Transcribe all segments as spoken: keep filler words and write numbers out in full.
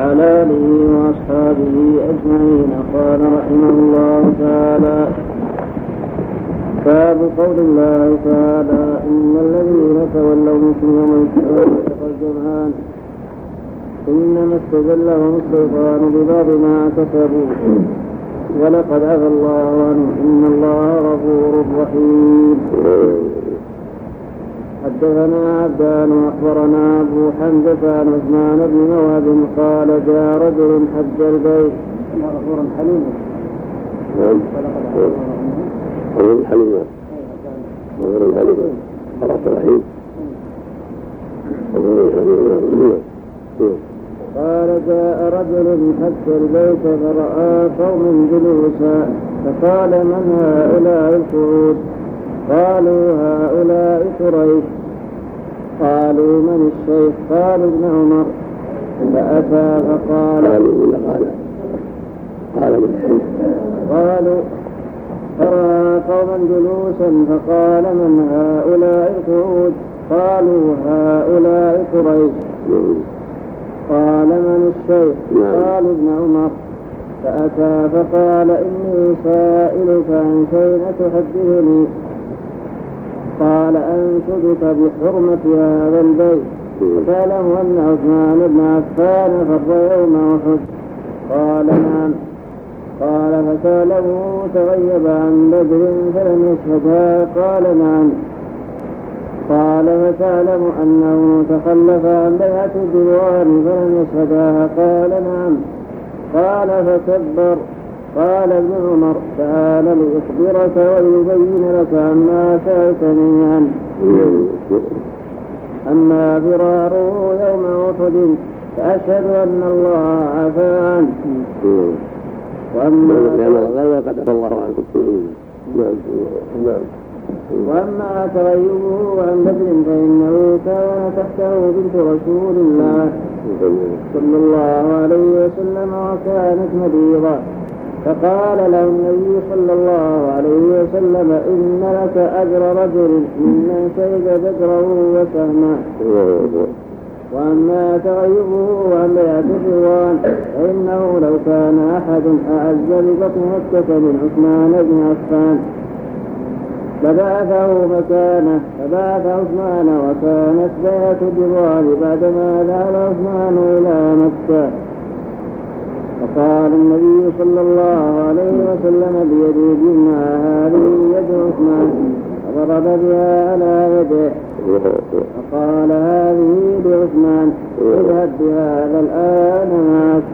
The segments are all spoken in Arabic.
وعلى آله وأصحابه أجمعين. قال رحمه الله تعالى: باب قول الله تعالى: إن الذين تولوا منكم يوم التقى الجمعان إنما استزلهم الشيطان ببعض ما كسبوا ولقد عفا الله عنهم إن الله غفور رحيم. حدثنا عبدان وأخبرنا أبو حمزة عن عثمان بن موهب قال: جاء رجل حج البيت. غفور حليم. غفور حليم. غفور حليم. غفور رحيم. قال: جاء رجل حج البيت فرأى قوم جلوسا فقال: من هؤلاء القعود؟ قالوا: هؤلاء قريش. قالوا: من الشيخ؟ قالوا: ابن عمر. فأتى فقال: قالوا: فرأى قوما جلوسا فقال: من هؤلاء القعود؟ قالوا: هؤلاء قريش. قال: من الشيخ؟ قالوا: ابن عمر. فأتى فقال: إني سائلك عن شيء تحدثني. قال: أنشدك بحرمة هذا البيت. فسأله أن عثمان بن عفان فر يوم أحد. قال: نعم. قال: فسأله تغيب عن بدر فلم يشهدها. قال: نعم. قال: فتعلم أنه تخلف عن بيعة الديوان فلم يشهدها. قال: نعم. قال: فكبر. قال ابن عمر: تعال لأخبرك ويبين لك عما سألتني عنه. أما فراره يوم أحد فأشهد أن الله عفا عنه. وأما وأما تغيبه عن بدر فإنه كان تحته بنت رسول الله صلى الله عليه وسلم وكانت مريضة. فقال له النبي صلى الله عليه وسلم: إن لك أجر رجل ممن شهد بدره وسهمه. وأما تغيبه عن بيعة الرضوان فإنه لو كان أحد أعز ببطن مكة من عثمان بن عفان فبعثه مكانه. فبعث عثمان وكانت بيعة الرضوان بعدما ذهب عثمان إلى مكة. فقال النبي صلى الله عليه وسلم بيده اليمنى: هذه يد عثمان. فضرب بها على يده. فقال: هذه لعثمان، اذهب بهذا الآن معك.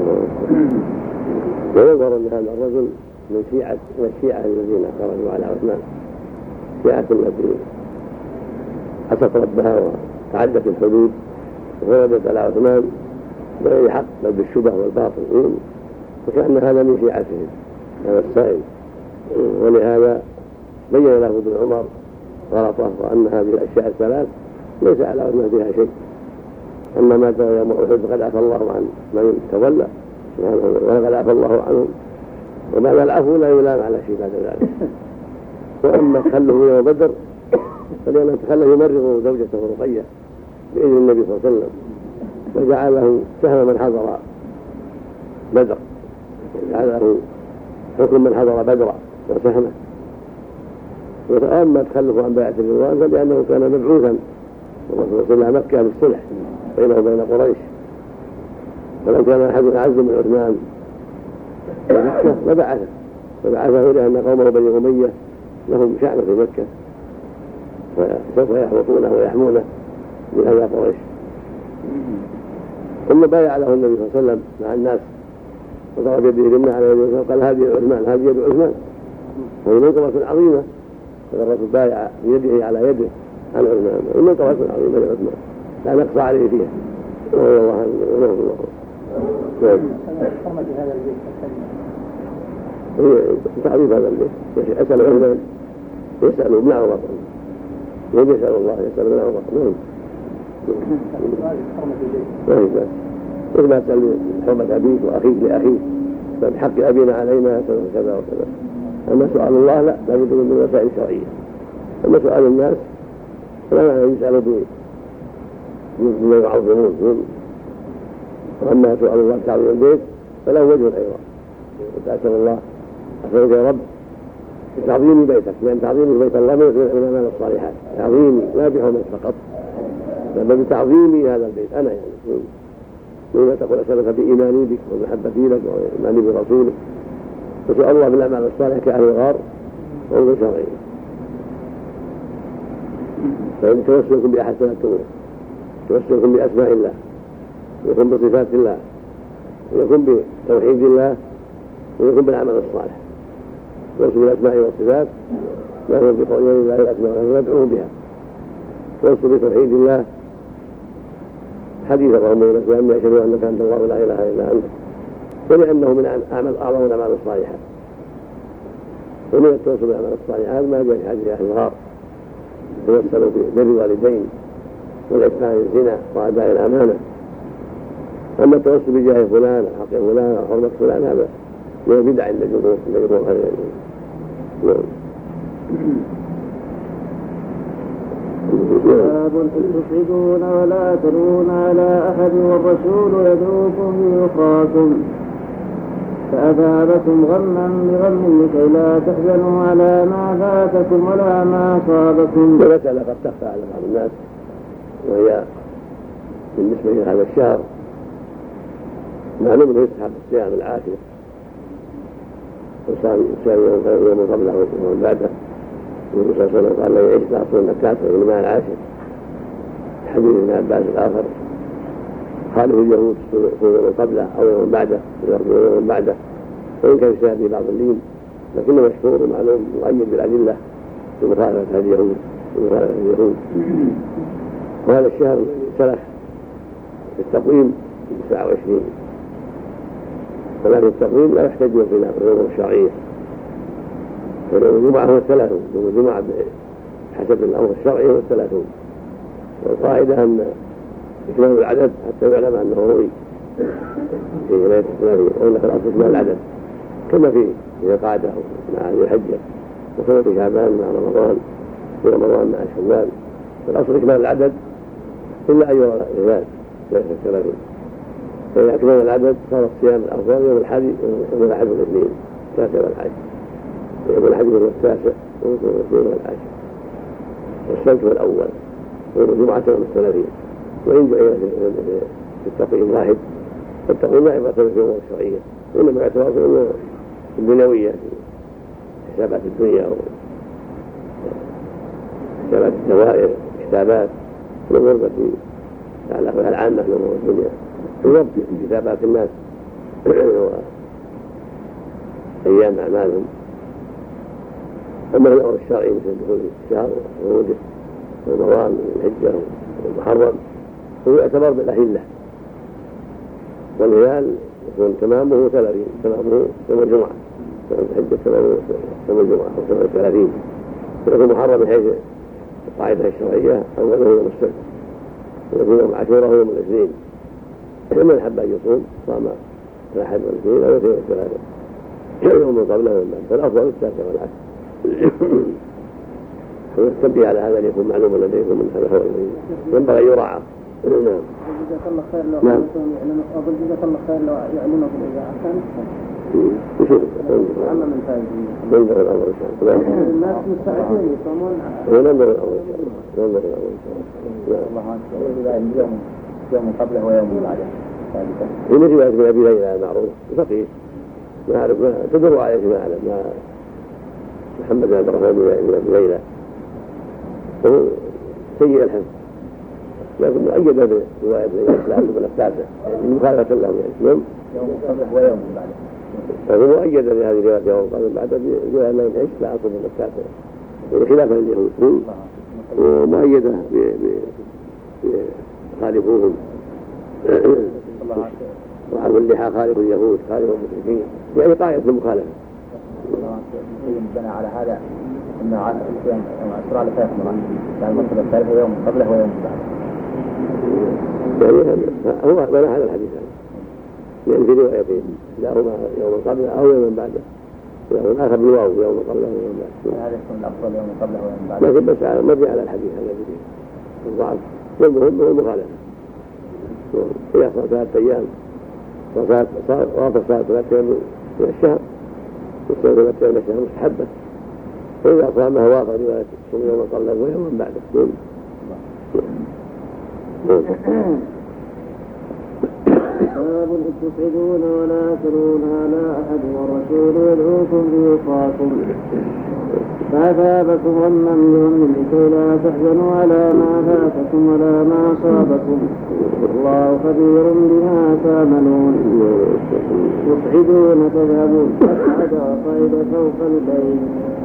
ويظهر لهذا الرجل من شيعة والشيعة الذين خرجوا على عثمان، شيعة التي عصت ربها وتعدت الحدود وغلبت على عثمان بغير حق بل بالشبه والباطل، وكأن هذا من شيعتهم هذا السائل. ولهذا بين له ابن عمر غلطه وأن هذه الأشياء الثلاث ليس على عثمان فيها شيء. أما ما جاء يوم أحد فقد عفى الله عن من تولى ولقد عفى الله عنهم، وبعد العفو لا يلام على شيء بعد ذلك. وأما تخلف يوم بدر فلأنه تخلف يمرض زوجته رقية بإذن النبي صلى الله عليه وسلم، فجعله سهم من حضر بدر، جعله حكم من حضر بدر وسهمه. وأما تخلف عن بيعة الرضوان فلأنه كان مبعوثا والرسول صلى الله عليه وسلم مكة بالصلح بينه وبين قريش، فلو كان أحد أعز من عثمان في مكة لبعثه فبعثه لأن قومه بني أمية لهم شأن في مكة فسوف يحوطونه ويحمونه من أذى قريش. ثم بايع له النبي صلى الله عليه وسلم مع الناس وضرب يده اليمنى على يده وقال: هذه عثمان، هذه يد عثمان. وهي منقبة عظيمة، فالرسول بايع بيده على يده عن عثمان، ومنقبة عظيمة لعثمان لا نقص عليه فيها. رضي الله عنه ورضي الله عنه. حرمة هذا البيت هي تعريف هذا البيت. أسأل عثمان يسأل ابن عمر، يسأل الله يسأل ابن عمر. ما هي بس مثل ما تسأل حرمة أبيك وأخيك لأخيك فبحق أبينا علينا كذا وكذا. أما سؤال الله لا لا بد من الوسائل الشرعية. أما سؤال الناس فلا معنى يسأل بما يعظمون واما سؤال الله تعظيم البيت فله وجه ايضا، وتأسأل الله أسألك يا رب بتعظيم بيتك، لأن تعظيم بيت الله من الأعمال الصالحات، تعظيمي لا بحرمة فقط بل بتعظيمي هذا البيت أنا يعني وما تقول أسألك بإيماني بك ومحبتي لك وإيماني برسولك. وسؤال الله بالأعمال الصالحة كأهل الغار وهو شرعي، فإن توسلكم بأحسن الأمور، توسلكم بأسماء الله، ويكون بصفات الله، ويكون بتوحيد الله، ويكون بالعمل الصالح. توسل بالأسماء والصفات ما هو بقول الله الأسماء وندعوه بها. توسل بتوحيد الله حديث اللهم لك وأني أشهد أنك أنت الله لا إله إلا أنت، ولأنه من أعمال أعظم الأعمال الصالحات. ومن التوسل بالأعمال الصالحات ما جاء في حديث أهل الغار توسلوا ببر الوالدين والإحسان الزنا وأداء الأمانة. أما التوسل بجاه فلان حق فلان أو حرمة فلان هذا من البدع عند الجمهور عند جمهور أهل العلم. باب تصعدون ولا تلون على أحد والرسول يدعوكم في أخراكم فأثابكم غما بغم لكي لا تحزنوا على ما فاتكم ولا ما أصابكم. المسألة قد تخفى على بعض الناس، وهي بالنسبة إلى هذا الشهر معلوم أنه يسحب الصيام العاشر وصام يوم قبله ويوم بعده، والنبي صلى الله عليه وسلم قال لا يعيش لا أصل النكات وإنما العاشر. حديث ابن عباس الآخر خالف اليهود يوم قبله أو يوم بعده يوم بعده، وإن كان يشابه بعض اللين لكنه مشهور ومعلوم مؤيد بالأدلة في مخالفة اليهود ومخالفة اليهود. وهذا الشهر سلخ في التقويم تسعة وعشرين، ولكن التقويم لا يحتج في الأمور الشرعية، فيوم الجمعة هو الثلاثون، يوم الجمعة حسب الأمر الشرعي هو الثلاثون. والقاعدة أن إكمال العدد حتى يعلم أنه روي في ليلة الثلاثين، وإن في الأصل إكمال العدد كما في قاعدة مع الحجة وكما في شعبان مع رمضان ورمضان مع شوال، فالأصل إكمال العدد إلا أن يرى الهلال ليلة الثلاثين. فإذا أكمل العدد صار الصيام الأفضل يوم الأحد يوم الأحد والاثنين ثلاثة والعاشر، يوم الأحد يوم التاسع ويوم الاثنين والعاشر، والسبت والأول ويوم الجمعة يوم الثلاثين. وإن جاء في التقويم واحد فالتقويم لا يعتبر في الأمور الشرعية، وإنما يعتبر في الأمور الدنيوية في حسابات الدنيا وحسابات الدوائر حسابات الأمور التي تعلق بها العامة في أمور الدنيا وضبط كتابات الناس وأيام أعمالهم. أما الأمر الشرعي مثل دخول الشهر وخروجه رمضان والحجة والمحرم هو يعتبر بالأهلة، والهلال يكون تمامه ثلاثين، تمامه يوم الجمعة، يوم الحجة تمامه يوم الجمعة أو سنة ثلاثين، ويكون محرم من حيث القاعدة الشرعية أوله يوم السبت، ويكون يوم عاشوراء يوم الاثنين. من أحب أن يصوم صام الأحد والاثنين أو يوم الثلاثة يوم قبله ويوم بعده، فالأفضل التاسع والعاشر. والتنبيه على هذا ليكون معلوما لديكم من هذا هو ينبغي أن يراعى. نعم. جزاك الله خير لو نعم. أقول جزاك الله خير لو يعلمه في الإذاعة كان وشوف عما من فائدين. ننظر الأمر إن شاء الله. الناس مستعدين يصومون. ننظر الأمر إن شاء الله. ننظر الأمر إن شاء الله. الله عنك. يوم يوم قبله ويوم بعده. في مثل رواية ابن أبي ليلى معروف فقيه ما أعرف ما تدر عليه ما أعلم ما محمد بن عبد الرحمن بن أبي ليلى وهو سيء الحفظ، لكن مؤيد برواية لا تكون التاسع مخالفة له يعني يوم يوم قبله ويوم بعده. فهو مؤيد بهذه الرواية يوم قبله بعده برواية لا يعيش لا أصل من التاسع خلافا لليهود، ومؤيدة بخالفوهم وعلى اللحى خالف اليهود خالف المشركين، يعني قاعدة المخالفة. بنى على هذا أن الصيام أسرع لثلاث مرات، يعني المرتبة الثالثة يوم قبله ويوم بعده. يعني هو بنى على الحديث هذا، لأن في روايتين كلاهما يوم قبله أو يوم بعده، يوم آخر بالواو يوم قبله ويوم بعده. هذا يكون الأفضل يوم قبله ويوم بعده. لكن بس مرجع على الحديث هذا الضعف، والمهم هو المخالفة. إذا صار ثلاثة أيام وفات صلاة ثلاثة من الشهر يصوم ثلاثة من الشهر مستحبة، فإذا صامها وافق رواية صوم يوم قبله ويوم بعده. باب إذ تصعدون ولا ترون على أحد والرسول يدعوكم بيخاكم فأثابكم غما بغم لكي لا تحزنوا على ما فاتكم ولا ما أصابكم والله خبير بما تعملون. تصعدون تذهبون أصعد وصعد فوق البيت.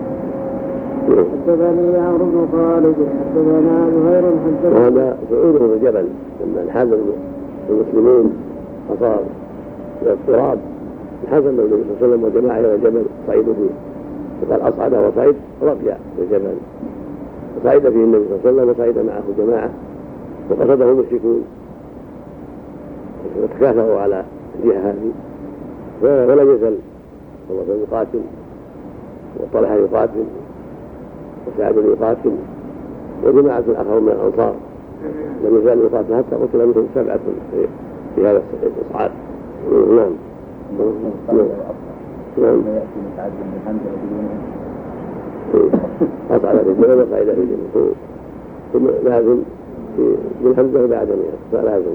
حدثني عمرو بن خالد حدثنا زهير حدثنا. وهذا صعوده من الجبل لما انحاز المسلمين فصار الى التراب، انحاز النبي صلى الله عليه وسلم وجماعه الى الجبل صعدوا فيه، وقال اصعد وصعد رقيا في الجبل، فصعد فيه النبي صلى الله عليه وسلم وصعد معه جماعه وقصده المشركون وتكاثروا على الجهه هذه، ولم يزل الله يقاتل وطلحه يقاتل وسعد يقاتل وجماعة آخرون من الأنصار لم يزال يقاتل حتى قتل منهم سبعة في هذا الإصعاد. نعم. نعم. أصعد في الجبل وصعد في الجبل ثم لازم في من حمزة بعد مئة فلازم.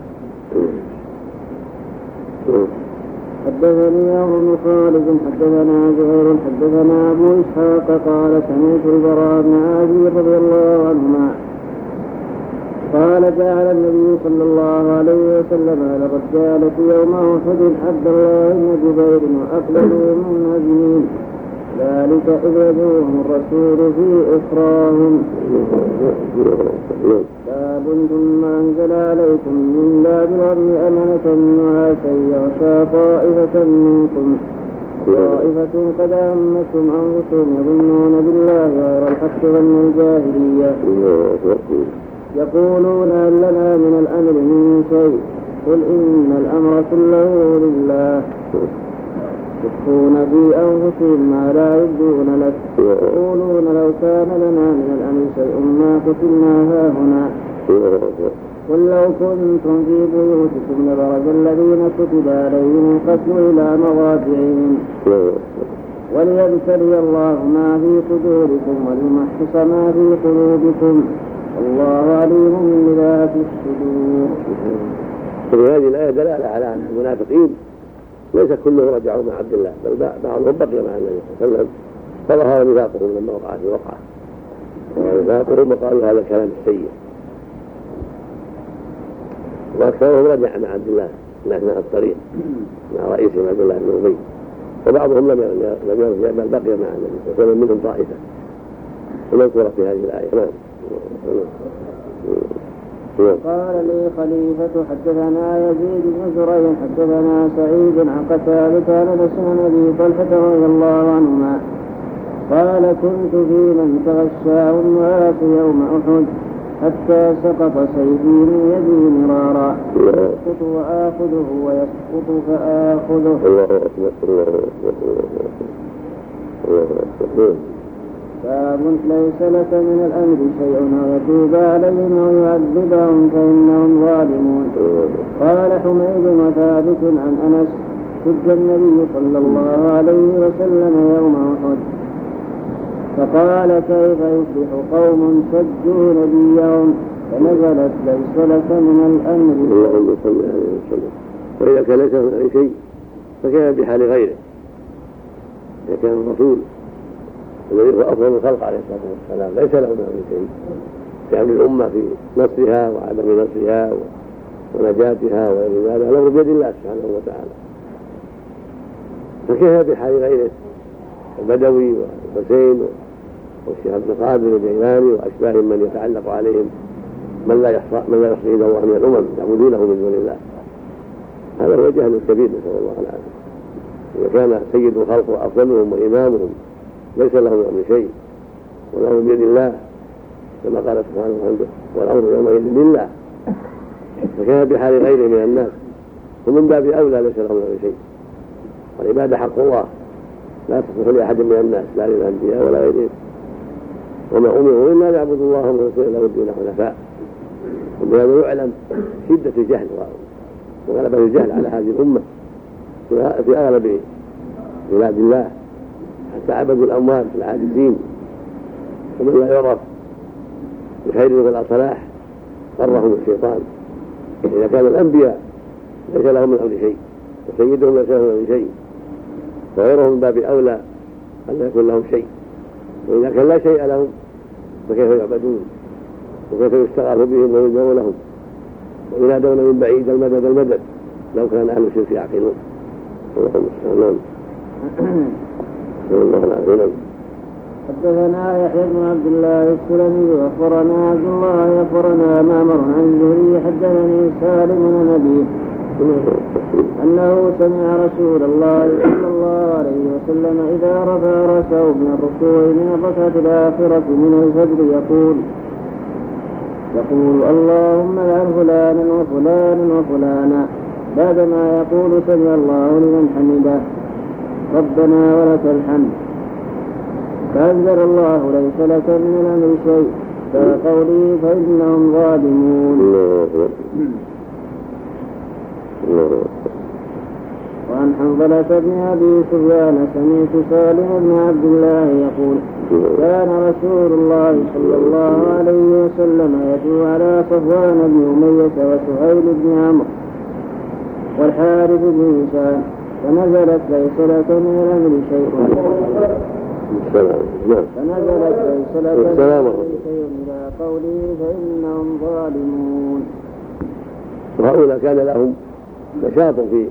حدثني عمرو بن خالد حدثنا زهير حدثنا أبو إسحاق قال سمعت البراء بن عازب رضي الله عنهما قال جعل النبي صلى الله عليه وسلم على الرجالة يوم أحد عبد الله بن جبير وأقبلوا من أجمعين ذلك إذ يدعوهم الرسول في إخراهم. باب ثم أنزل عليكم من باب الغم أمنة نعاسا يغشى طائفة منكم طائفة قد أمتهم أنفسهم يظنون بالله غير الحق ظن الجاهلية يقولون هل لنا من الأمر من شيء قل إن الأمر كله لله يخفون في أنفسهم ما لا يبدون لك يقولون لو كان لنا من الأمر شيء ما قتلنا هاهنا قل لو كنتم في بيوتكم لبرز الذين كتب عليهم القتل إلى مضاجعهم وليبتلي الله ما في صدوركم وليمحص ما في قلوبكم والله عليم بذات الصدور. في هذه الآية دلالة على أن المنافقين ليس كلهم رجعوا مع عبد الله بل بعضهم بقي مع النبي صلى الله عليه وسلم فظهر نفاقهم لما وقع في وقعه ونفاقهم وقالوا هذا الكلام السيء، واكثرهم رجع مع عبد الله من اثناء الطريق مع رئيسهم عبد الله بن ابي، وبعضهم لم لم يرجع بل بقي مع النبي صلى الله عليه وسلم منهم طائفه ومذكوره في هذه الايه. نعم. قال لي خليفة حدثنا يزيد بن زريع حدثنا سعيد عن قتادة عن انس بن ابي طلحة رضي الله عنهما قال كنت في من تغشاه الناس يوم احد حتى سقط سيفي من يدي مرارا يسقط وآخذه ويسقط فآخذه. باب ليس لك من الأمر شيء أو يتوب عليهم أو يعذبهم فإنهم ظالمون. قال حميد وثابت عن أنس شج النبي صلى الله عليه وسلم يوم أحد فقال كيف يصبح قوم شجوا نبيهم فنزلت ليس لك من الأمر. اللهم صل عليه وسلم. وإذا كان ليس من أي شيء فكان بحال غيره، إذا كان الرسول الذي هو أفضل الخلق عليه الصلاة والسلام ليس له من أمر شيء في أمر الأمة في نصرها وعدم نصرها ونجاتها وغير ذلك الأمر بيد الله سبحانه وتعالى، فكيف بحال غيره البدوي والحسين والشيخ عبد القادر والجيلاني وأشباههم من يتعلق عليهم من لا يحصى من لا يحصي إلا الله من الأمم يعبدونه من دون الله. هذا هو جهل الكبير نسأل الله العافية. إذا كان سيد الخلق وأفضلهم وإمامهم ليس له من شيء والأمر بيد الله كما قال سبحانه وتعالى والأمر يومئذ لله، فكان بحال غيره من الناس ومن باب أولى ليس له من شيء. والعبادة حق الله لا تصلح لأحد من الناس لا للأنبياء ولا غيرهم، وما أمروا إلا ليعبدوا الله ورسوله له الدين حنفاء. وبهذا يعلم شدة الجهل وغلبه الجهل على هذه الأمة في أغلب بلاد الله، حتى عبدوا الأموال العادسين، ومن لا يعرف بخير ولا صلاح غرهم الشيطان. إذا كان الأنبياء ليس لهم من أمر شيء، وسيدهم ليس لهم من أمر شيء، وغيرهم من باب أولى أن لا يكون لهم شيء. وإذا كان لا شيء لهم فكيف يعبدون، وكيف يستغاث بهم ويدعو لهم وينادون من بعيد المدد المدد لو كان أهل الشرك يعقلون. اللهم استعان. الله العظيم. حدثنا يحيى بن عبد الله السلمي أخبرنا عبد الله أخبرنا معمر عن الزهري حدثني سالم بن نبيه أنه سمع رسول الله صلى الله عليه وسلم إذا رفع رأسه من الركوع من الركعة الآخرة من الفجر يقول يقول اللهم اجعل فلانا وفلانا وفلانا، بعدما يقول سمع الله لمن حمده ربنا ولك الحمد، فأنزل الله ليس لك من الأمر شيء فقولي فإنهم ظالمون. وعن حنظلة بن أبي سفيان سمعت سالم بن عبد الله يقول كان رسول الله صلى الله عليه وسلم يدعو على صفوان بن أمية وسهيل بن عمرو والحارث بن هشام فنزلت ليس لك من الأمر شيء فنزلت ليس لك من الأمر شيء إلى قوله فإنهم ظالمون. وهؤلاء كان لهم نشاط في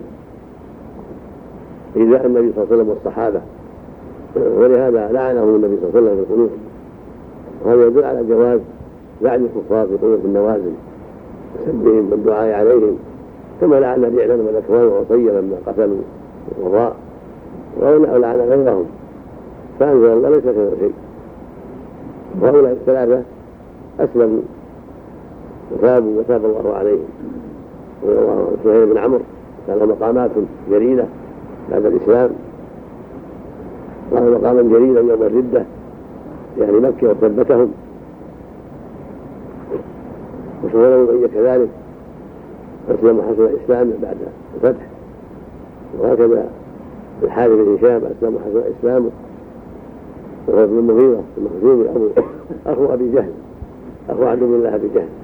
إيذاء النبي صلى الله عليه وسلم والصحابة، ولهذا لعنهم النبي صلى الله عليه وسلم في القنوت. وهذا يدل على جواز لعن الكفار في قنوت النوازل وسبهم والدعاء عليهم، كما لعن رعلا والأكوان وعطيا لما قتلوا القضاء، أو لعن غيرهم، فأنزل الله ليس كذا شيء. وهؤلاء الثلاثة أسلموا وتابوا وتاب الله عليهم. سهيل بن عمرو كان له مقامات جليلة بعد الإسلام، وكان مقاما جليلا يوم الردة يعني مكة وثبتهم، وسهيل بن كذلك أسلم حسن الإسلام بعد الفتح، وهكذا الحارث بن هشام أسلم حسن إسلامه، وهو بن المغيرة المخزومي أبو أخو أبي جهل أخو عدو الله أبي جهل.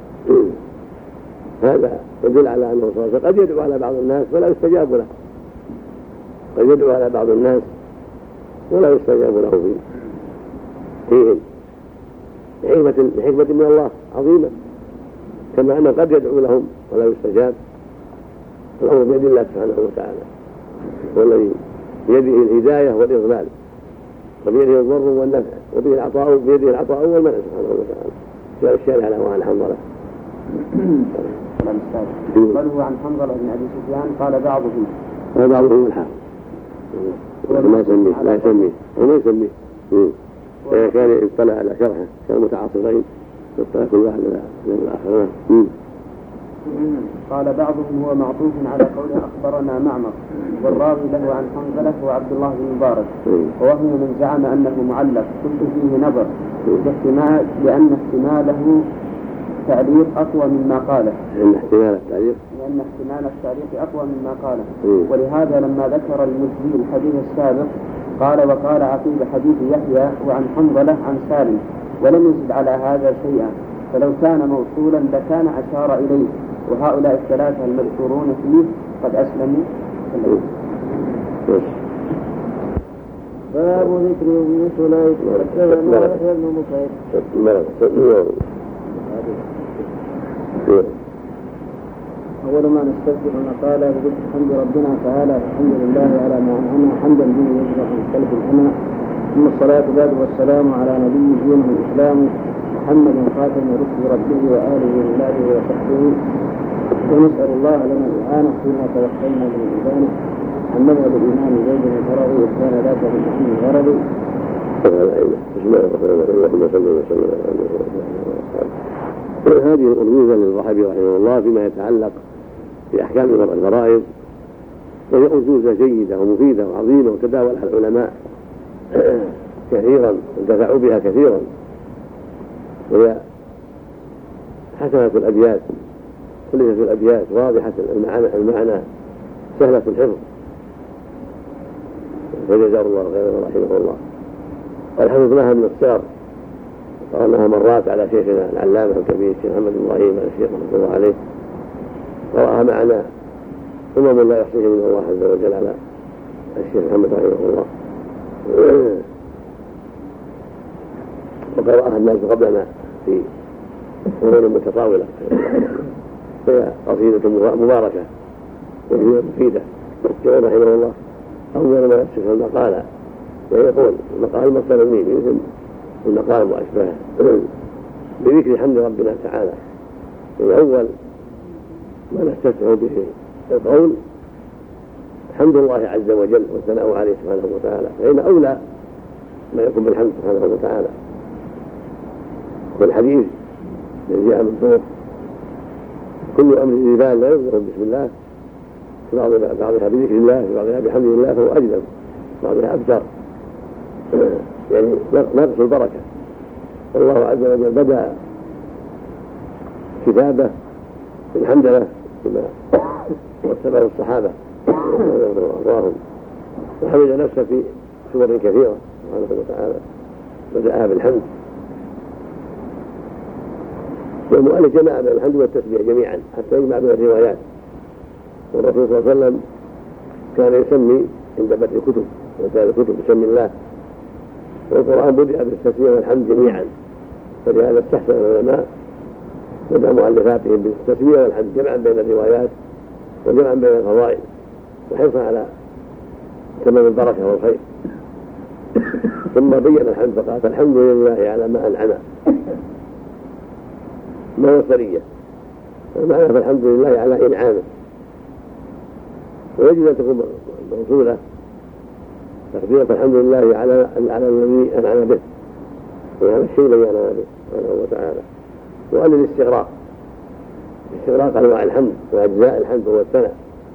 هذا يدل على أنه صلى الله عليه وسلم قد يدعو على بعض الناس ولا يستجاب له، قد يدعو على بعض الناس ولا يستجاب له فيهم بحكمة, بحكمة من الله عظيمة، كما أنه قد يدعو لهم ولا يستجاب. الأمر بيد الله سبحانه وتعالى، والذي بيده الهداية والإضلال، وبيده الضر والنفع، وبيده العطاء بيده العطاء والمنع سبحانه وتعالى. جاء الشارع على وعن حنظلة بل هو عن حنظلة بن أبي سفيان قال بعضهم قال بعضهم الحق ما يسميه لا يسميه وما يسميه إذا كان يطلع على شرحه كان متعاصرين يطلع كل واحد على الآخر. قال بعضهم هو معطوف على قوله أخبرنا معمر، والراوي له عن حنظلة هو عبد الله بن مبارك، ووهم من زعم أنه معلق قلت فيه نظر باحتمال لأن احتماله تعليق أقوى مما قاله لأن احتمال التعليق لأن احتمال التعليق أقوى مما قاله ولهذا لما ذكر المزي الحديث السابق قال وقال عقيب حديث يحيى وعن حنظلة عن سالم ولم يزد على هذا شيئا، فلو كان موصولا لكان أشار إليه، وهؤلاء الثلاثة المذكورون فيه قد أسلموا. باب ذكر ابن سليك وكذا يحيى بن بكير. أول ما نستغفر قال بقول الحمد ربنا تعالى الحمد لله على ما أنعم حمدا به يجرح من قلب الأمى، ثم الصلاة بعد والسلام على نبي دينه الإسلام محمد خاتم رسل ربه وآله وولاده وصحبه، ونسأل الله لنا الإعانة فيما توفينا من الإبانة عن مذهب الإمام زيد بن الفرعي إذ كان ذاك من أهم الغرض. بسم الله الرحمن الرحيم. اللهم صل وسلم على محمد. هذه الأرجوزة للرحبي رحمه الله فيما يتعلق بأحكام الفرائض، وهي أرجوزة جيدة ومفيدة وعظيمة وتداولها العلماء كثيرا وانتفعوا بها كثيرا، وهي حسنة الأبيات كلها في الأبيات واضحة المعنى, المعنى سهلة الحفظ، فجزاه الله خيرا ورحمه الله. والحفظ لها من الصغر، قرأناها مرات على شيخنا العلامة الكبير الشيخ محمد بن إبراهيم الشيخ رحمه الله عليه، قرأها معنا أمم لا يحصيهم من الله عز وجل على الشيخ محمد رحمه الله، وقرأها الناس قبلنا في قرون متطاولة. فهي قصيدة مباركة وهي مفيدة. يقول رحمه الله: أول ما يفسح المقال، ويقول المقال مصدر الميم مثل المقال وأشباهه، بذكر حمد ربنا تعالى. الأول ما نستفتح به القول حمد الله عز وجل والثناء عليه سبحانه وتعالى، فإن أولى ما يكون بالحمد سبحانه وتعالى. والحديث الذي جاء من فوق: كل أمر ذي بال لا يبدأ بسم الله، في بعضها بذكر الله، في بعضها بحمد الله، فهو أجدم، بعضها أبتر، يعني نقص البركة. والله عز وجل بدأ كتابه بالحمدلله كما واتبعه الصحابة وأرواهم، وحمد نفسه في سور كثيرة سبحانه وتعالى، بدأها بالحمد. والمؤلف جمع بين الحمد والتسبيح جميعا حتى يجمع بين الروايات. والرسول صلى الله عليه وسلم كان يسمي عند بدء الكتب وكان الكتب يسمي الله، والقرآن بدأ بالتسبيح والحمد جميعا، فلهذا استحسن العلماء بدأ مؤلفاتهم بالتسبيح والحمد جمعا بين الروايات وجمعا بين الفضائل، وحرصا على تمام البركة والخير. ثم بين الحمد فقال: الحمد لله على ما أنعم، ما هو الصرية، المعنى فالحمد لله على إنعامه. ويجب أن تكون موصولة تقدير الحمد لله على على الذي أنعم به، وهذا الشيء الذي أنعم به سبحانه وتعالى. وقال الاستغراق، استغراق أنواع الحمد وأجزاء الحمد هو الثناء،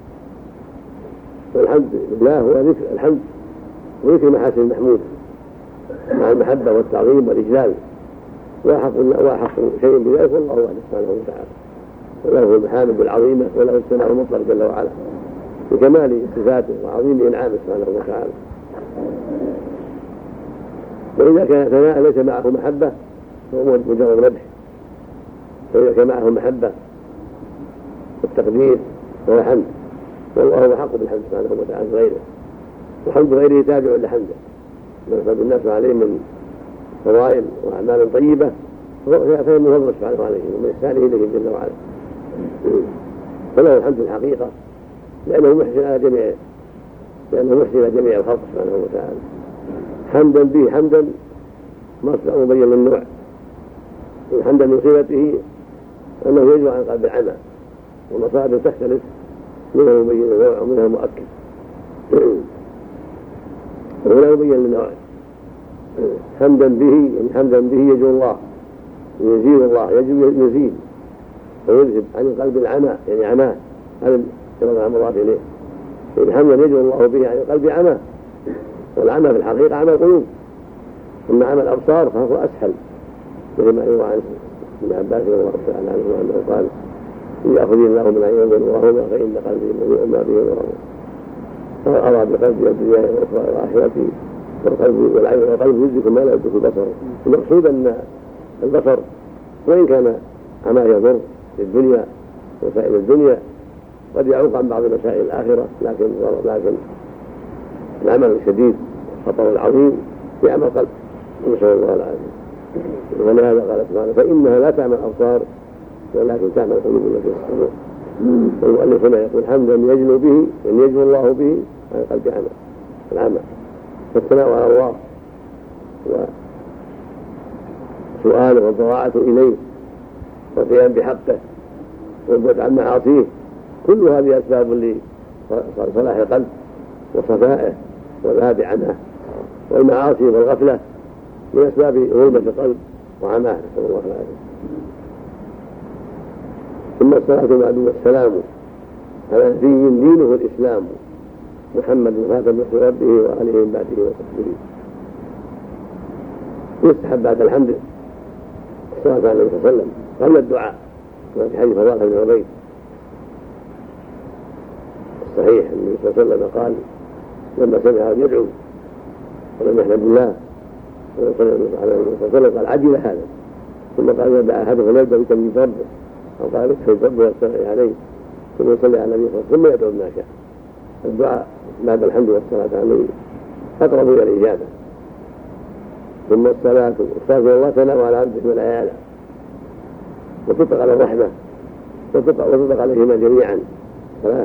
والحمد لله هو ذكر الحمد وذكر محاسن المحمود مع المحبة والتعظيم والإجلال، واحق واحق شيء بذلك والله أعلم سبحانه وتعالى، وله المحامد العظيمة وله الثناء المطلق جل وعلا بكمال صفاته وعظيم إنعامه سبحانه وتعالى. وإذا كان ثناء ليس معه محبة فهو مجرد مدح، وإذا كان معه محبة والتقدير فهو حمد، والله هو حق بالحمد سبحانه وتعالى غيره، وحمد غيره تابع لحمده. ما يفعل الناس عليه من فضائل وأعمال طيبة فهو من فضله سبحانه عليه ومن إحسانه إليه جل وعلا، فله الحمد الحقيقة لأنه محسن على جميع لأنه محسن على جميع الخلق سبحانه وتعالى. حمدا به حمدا مصدر مبين للنوع، الحمد من صفته أنه يجب عن قلب العمى، والمصادر تختلف، منها مبين للنوع ومنها مؤكد، وهنا مبين للنوع. حمدا به يعني حمدا به يجب الله يزيل الله يجب يزيل ويذهب عن القلب العمى يعني عماه، هذا كما مضاف إليه. يعني حمدا يجب الله به عن القلب عماه، والعمى في الحقيقة عمى القلوب، أما عمى الأبصار فهو أسهل، مثل ما يروى عن ابن عباس رضي الله تعالى عنه أنه قال: إن يأخذني الله من عيون وراهما فإن قلبي مليء ما به وراهما، أرى بقلبي الدنيا والأخرى وآخرتي، والقلب والعين والقلب يدرك ما لا يدرك البصر. المقصود أن البصر وإن كان عما يضر في الدنيا وسائل الدنيا قد يعوق عن بعض مسائل الآخرة، لكن لكن العمل الشديد الخطر العظيم في عمل القلب، نسأل الله العافية. ولهذا قال سبحانه: فإنها لا تعمل الأبصار ولكن تعمل القلوب التي في الصدور. والمؤلف هنا يقول: حمدا يجلو به أن يجلو الله به عن قلب عمل العمل، فالثناء على الله وسؤاله والضراعة إليه والقيام بحقه والبعد عن معاصيه، كل هذه أسباب لصلاح القلب وصفائه والذهاب عنه. والمعاصي والغفلة من أسباب غلبة القلب وعماه، نسأل الله العافية. ثم الصلاة بعد والسلام على نبي دينه الإسلام محمد خاتم رسول ربه وآله من بعده وصحبه. يستحب بعد الحمد الصلاة على النبي صلى الله عليه وسلم قبل الدعاء، وفي حديث فضالة بن عبيد صحيح النبي صلى الله عليه وسلم قال لما سمع يدعو ولم يحمد الله صلى الله عليه وسلم قال عجل هذا، ثم قال يدعى أحدهم فليبدأ بتمييز ربه، أو قال يكفي ربه والصلاة عليه ثم يصلي على النبي صلى الله عليه وسلم ثم يدعو ما شاء. الدعاء بعد الحمد والصلاة عليه أقرب إلى الإجابة. ثم الصلاة واستغفر الله تنام على عبده والعيال وتطلق على الرحمة وتطلق عليهما جميعا ثلاث.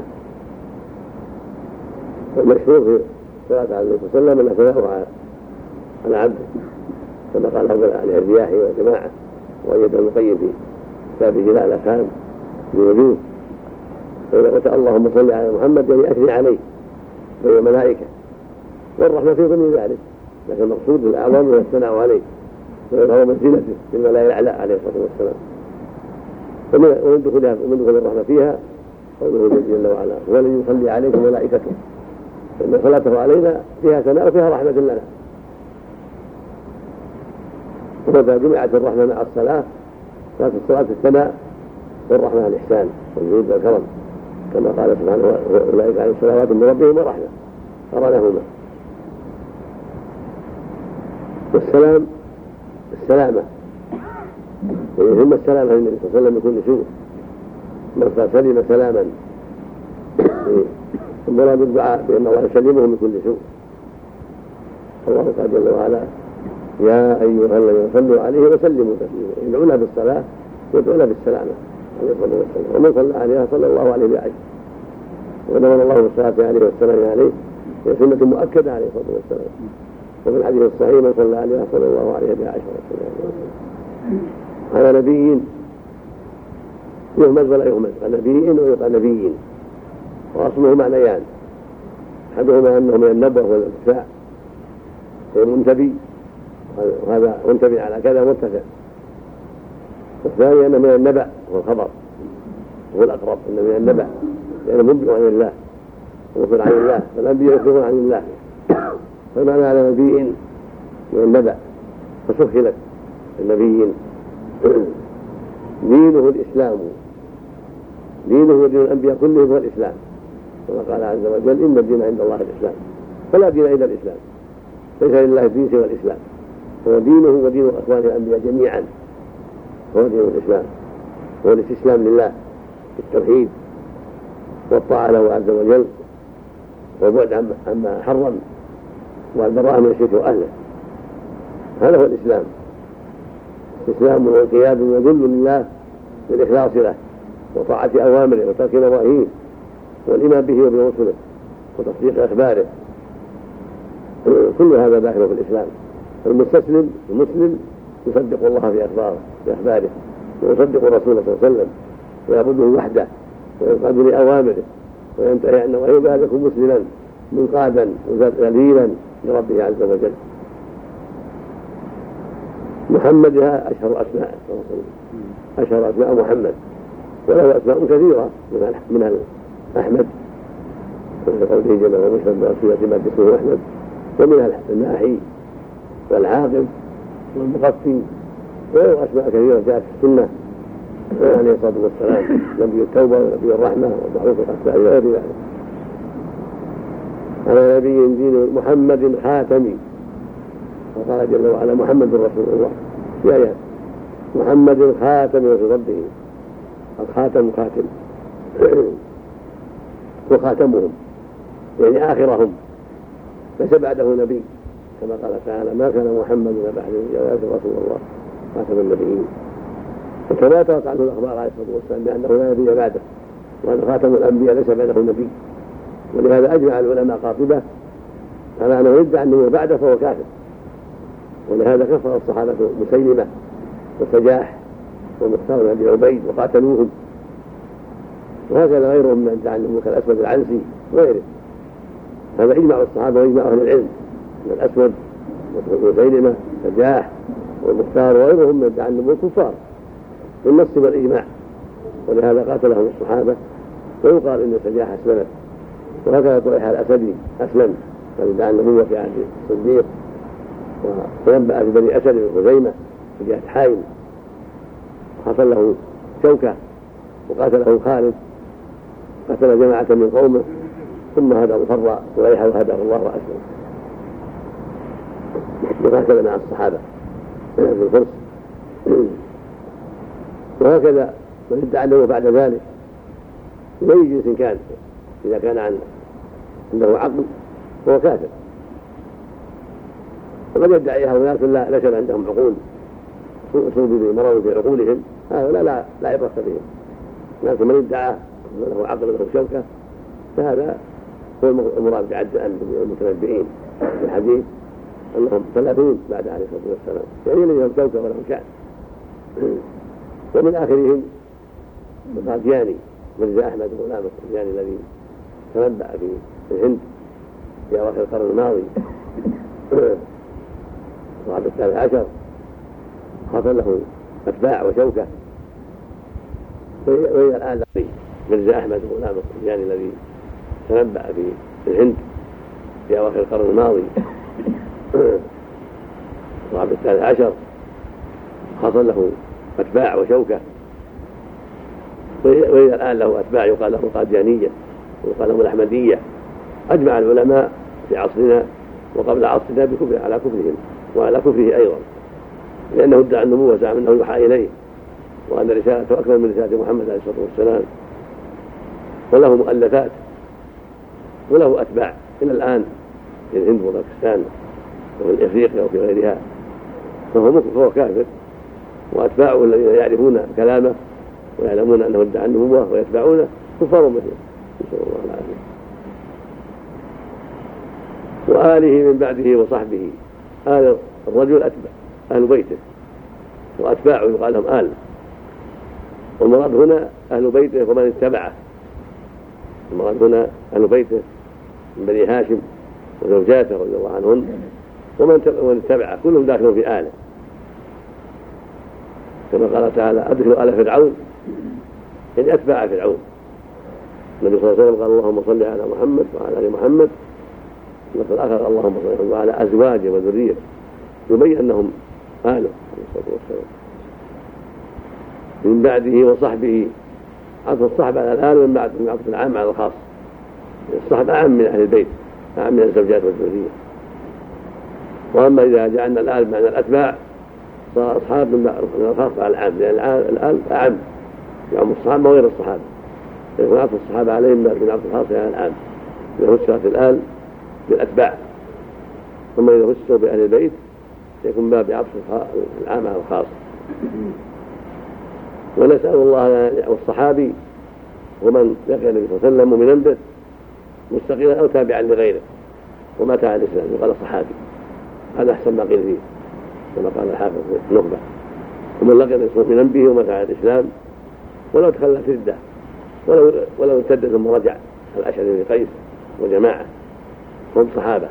والمشهور في الصلاة على النبي صلى الله عليه وسلم أن ثناؤه على عبده كما قال أفضل عليه الرياحي والجماعة وأيد المقيم في كتاب جلاء الأفهام بوجوه، فإذا قلت اللهم صل على محمد يعني أثني عليه وهي ملائكة، والرحمة في ضمن ذلك، لكن المقصود الأعظم هو الثناء عليه وهو منزلته في الملائكة الأعلى عليه الصلاة والسلام. ومن دخولها ومن دخول الرحمة فيها قوله جل وعلا هو الذي يصلي عليكم ملائكته، فإن صلاته علينا فيها ثناء وفيها رحمة لنا. وإذا جمعت الرحمة مع الصلاة صارت الصلاة الثناء والرحمة الإحسان والجود والكرم، كما قال سبحانه أولئك عليهم صلوات من ربهم ورحمة قرنهما. والسلام السلامة ثم السلامة للنبي صلى الله عليه وسلم من كل سوء، من سلم سلاما المراد الدعاء بأن الله يسلمه من كل سوء. الله قال جل وعلا يا أيها الذين صلوا عليه وسلموا تسليما، يدعونا بالصلاة ويدعونا بالسلامة عليه الصلاة والسلام، ومن صلى عليها صلى الله عليه بعشر، ونور الله بالصلاة عليه والسلام عليه هي سنة مؤكدة عليه الصلاة والسلام. وفي الحديث الصحيح من صلى عليها صلى الله عليه بعشر على نبي يهمز ولا يهمز، على نبي ويقال نبيين، وأصله معنيان، أحدهما أنه من النبوة والارتفاع منتبي، وهذا منتبه على كذا مرتفع، والثاني أنه من النبأ والخبر هو الأقرب، أنه من النبأ لأنه منبئ عن الله ومخبر عن الله، فالأنبياء يخبرون عن الله، فالمعنى على نبي من النبأ فسهلت النبيين. دينه الإسلام، دينه ودين الأنبياء كلهم هو الإسلام، كما قال عز وجل إن الدين عند الله الإسلام، فلا دين إلا الإسلام، ليس لله دين سوى الإسلام، هو دينه ودين أخوان الأنبياء جميعا هو دين الإسلام، هو الاستسلام لله بالتوحيد والطاعة له عز وجل والبعد عما حرم والبراءة من الشرك وأهله، هذا هو الإسلام، استسلام وانقياد وذل لله بالإخلاص له وطاعة أوامره وترك نواهيه والإيمان به وبرسله وتصديق أخباره، كل هذا داخل في الإسلام. المستسلم المسلم يصدق الله في أخباره في أخباره ويصدق الرسول صلى الله عليه وسلم ويعبده وحده وينقاد لأوامره وينتهي عن نواهيه، بهذا يكون مسلما منقادا ذليلا لربه عز وجل. محمد أشهر أسماء أشهر أسماء محمد، وله أسماء كثيرة من أحمد قوله جل وعلا مشهد برسولة ما اسمه أحمد، ومنها الناحي والعاقب والمقفي، وله أسماء كثيرة جاءت في السنة عليه الصلاة والسلام، نبي التوبة ونبي الرحمة ومعروف الأسماء وغير ذلك. على نبي دين محمد خاتمي، وقال جل وعلا محمد رسول الله في آيات محمد خاتم رسول ربه، الخاتم خاتم وخاتمهم يعني آخرهم، ليس بعده نبي، كما قال تعالى ما كان محمد بعد ولكن رسول الله خاتم النبيين. وتواترت عنه الأخبار عليه الصلاة والسلام بأنه لا نبي بعده، وأن خاتم الأنبياء ليس بعده نبي، ولهذا أجمع العلماء قاطبة على أنه يدعي أنه بعده فهو كافر، ولهذا كفر الصحابة مسيلمة وسجاح ومختار بن أبي عبيد وقاتلوهم، وهكذا غيرهم من ادعى النبوة كالأسود العنسي وغيره. هذا إجماع الصحابة وإجماع أهل العلم من الأسود ومسيلمة سجاح والمختار وغيرهم من ادعى النبوة كفار بالنص والإجماع، ولهذا قاتلهم الصحابة. ويقال إن سجاح أسلمت، وهكذا طلحة الأسدي أسلم قد ادعى النبوة في عهد الصديق، وتنبأ ببني أسد بن خزيمة في جهة حائل حصل له شوكة وقاتله خالد، قتل جماعة من قومه ثم هدى مفرع وليح وهداه الله وأسلم. وهكذا مع الصحابة في الفرس. وهكذا من ادعى له بعد ذلك من أي جنس كان، إذا كان عنده عقل فهو كافر. وقد يدعيها أناس لا ليس عندهم عقول، سوء مرض في عقولهم، هذا لا لا عبرة بهم. لكن من ادعى له عقل له شوكة فهذا هو المراد بعد المتنبئين في الحديث أنهم ثلاثون بعد عليه الصلاة والسلام، يعني لهم شوكة ولهم شأن. ومن آخرهم القادياني مرزا أحمد غلام القادياني الذي تنبأ في الهند في أواخر القرن الماضي صاحب الثالث عشر، خاف له أتباع وشوكة. وإلى الآن مرزا أحمد غلام القادياني الذي تنبأ في الهند في أواخر القرن الماضي صاحب الثالث عشر، خاف له أتباع وشوكة. وإلى الآن له أتباع يقال له القاديانية ويقال له الأحمدية. أجمع العلماء في عصرنا وقبل عصرنا بكفر على كفرهم وعلى كفره أيضا، لأنه ادعى النبوة زعم أنه يوحى إليه وأن رسالته أكمل من رسالة محمد عليه الصلاة والسلام، وله مؤلفات وله أتباع إلى الآن في الهند وباكستان وفي إفريقيا وفي غيرها، فهو كافر. وأتباعه الذين يعرفون كلامه ويعلمون أنه ادعى النبوة ويتبعونه كفار مثله، نسأل الله العافية. وآله من بعده وصحبه، آل الرجل أتبع أهل بيته، وأتباعه يقال لهم آل، والمراد هنا أهل بيته ومن اتبعه. المراد هنا أهل بيته من بني هاشم وزوجاته رضي الله عنهن ومن اتبعه، كلهم داخلون في آله، كما قال تعالى أدخلوا آل فرعون، يعني أتباع فرعون. النبي صلى الله عليه وسلم قال اللهم صل على محمد وعلى آل محمد، وقد أخذ اللهم صل على أزواجه وذريته، يبين أنهم آله عليه الصلاة والسلام. من بعده وصحبه، عطف الصحب على الآل ومن بعد من عطف العام على الخاص. الصحب أعم من أهل البيت، أعم من الزوجات والذرية. وأما إذا جعلنا الآل معنى الأتباع صار أصحاب من الخاص على العام، لأن الآل أعم يعم الصحابة وغير الصحابة، يكون عطف الصحابة عليهم من عطف الخاص على العام. إذا فسرت الآل بالأتباع، ثم إذا فسروا بأهل البيت يكون باب عطف العام على الخاص. ونسأل الله والصحابي ومن لقي النبي صلى الله عليه وسلم مؤمنا به مستقلا أو تابعا لغيره ومات على الإسلام يقال صحابي، هذا أحسن ما قيل فيه كما قال الحافظ في النخبة. ومن لقي النبي مؤمنا به ومات على الإسلام ولو تخلت ردة ولو ولو ارتد ثم رجع، الأشعري بن قيس وجماعة هم صحابة.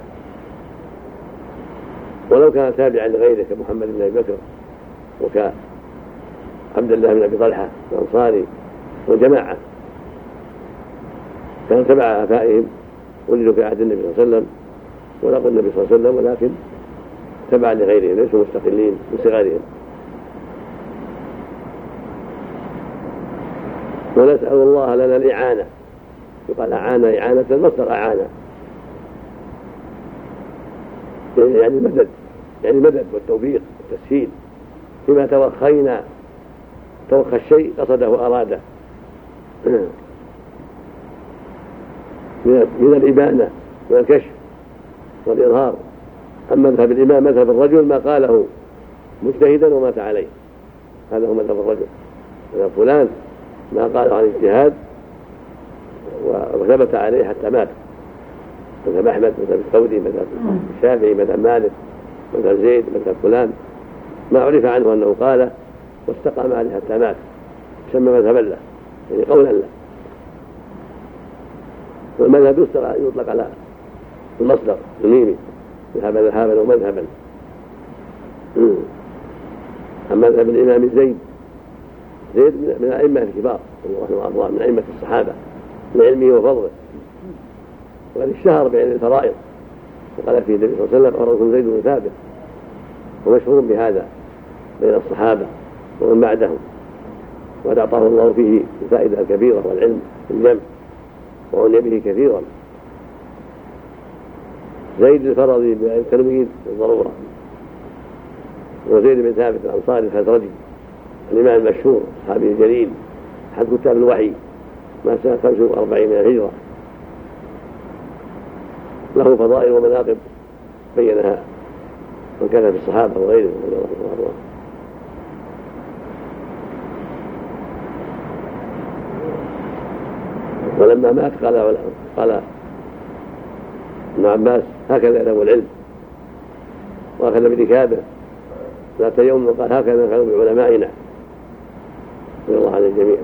ولو كان تابعا لغيره كمحمد بن أبي بكر وكعبد الله بن أبي طلحة الأنصاري وجماعة كانوا تبع آبائهم ولدوا في عهد النبي صلى الله عليه وسلم ولقوا النبي صلى الله عليه وسلم، ولكن تبعا لغيرهم ليسوا مستقلين بصغارهم. ونسأل الله لنا الإعانة، يقال أعانة إعانة مصدر أعانة يعني مدد، يعني مدد والتوفيق والتسهيل فيما توخينا، توخى الشيء قصده وأراده من الإبانة والكشف والإظهار. أما مذهب الإمام مذهب الرجل ما قاله مجتهدا ومات عليه، هذا هو مذهب الرجل. مذهب فلان ما قاله عن اجتهاد وثبت عليه حتى مات، مذهب أحمد، مذهب الثوري، مذهب الشافعي، مذهب مالك، مذهب زيد، مذهب فلان ما عرف عنه أنه قاله واستقام عليه حتى مات يسمى مذهبا له، يعني قولا له. والمذهب يطلق على المصدر الميمي، ذهب ذهابا ومذهبا. أما مذهب الإمام زيد، زيد من الأئمة الكبار الله من أئمة الصحابة من علمه وفضله، وقد اشتهر بعلم الفرائض وقال فيه النبي صلى الله عليه وسلم أمركم زيد بن ثابت، ومشهور بهذا بين الصحابة ومن بعدهم، وقد أعطاه الله فيه الفائدة الكبيرة والعلم الجمع وعني به كثيرا، زيد الفرضي بالتلميذ بالضرورة، وزيد بن ثابت الأنصاري الخزرجي الإمام المشهور الصحابي الجليل أحد كتاب الوحي ما سنة خمسة وأربعين من الهجرة، له فضائل ومناقب بينها من كان في الصحابة وغيرهم رضي الله عنهم. ولما مات قال قال ابن عباس هكذا له العلم، واخذ بركابه ذات يوم وقال هكذا كانوا بعلمائنا رضي الله عن الجميع.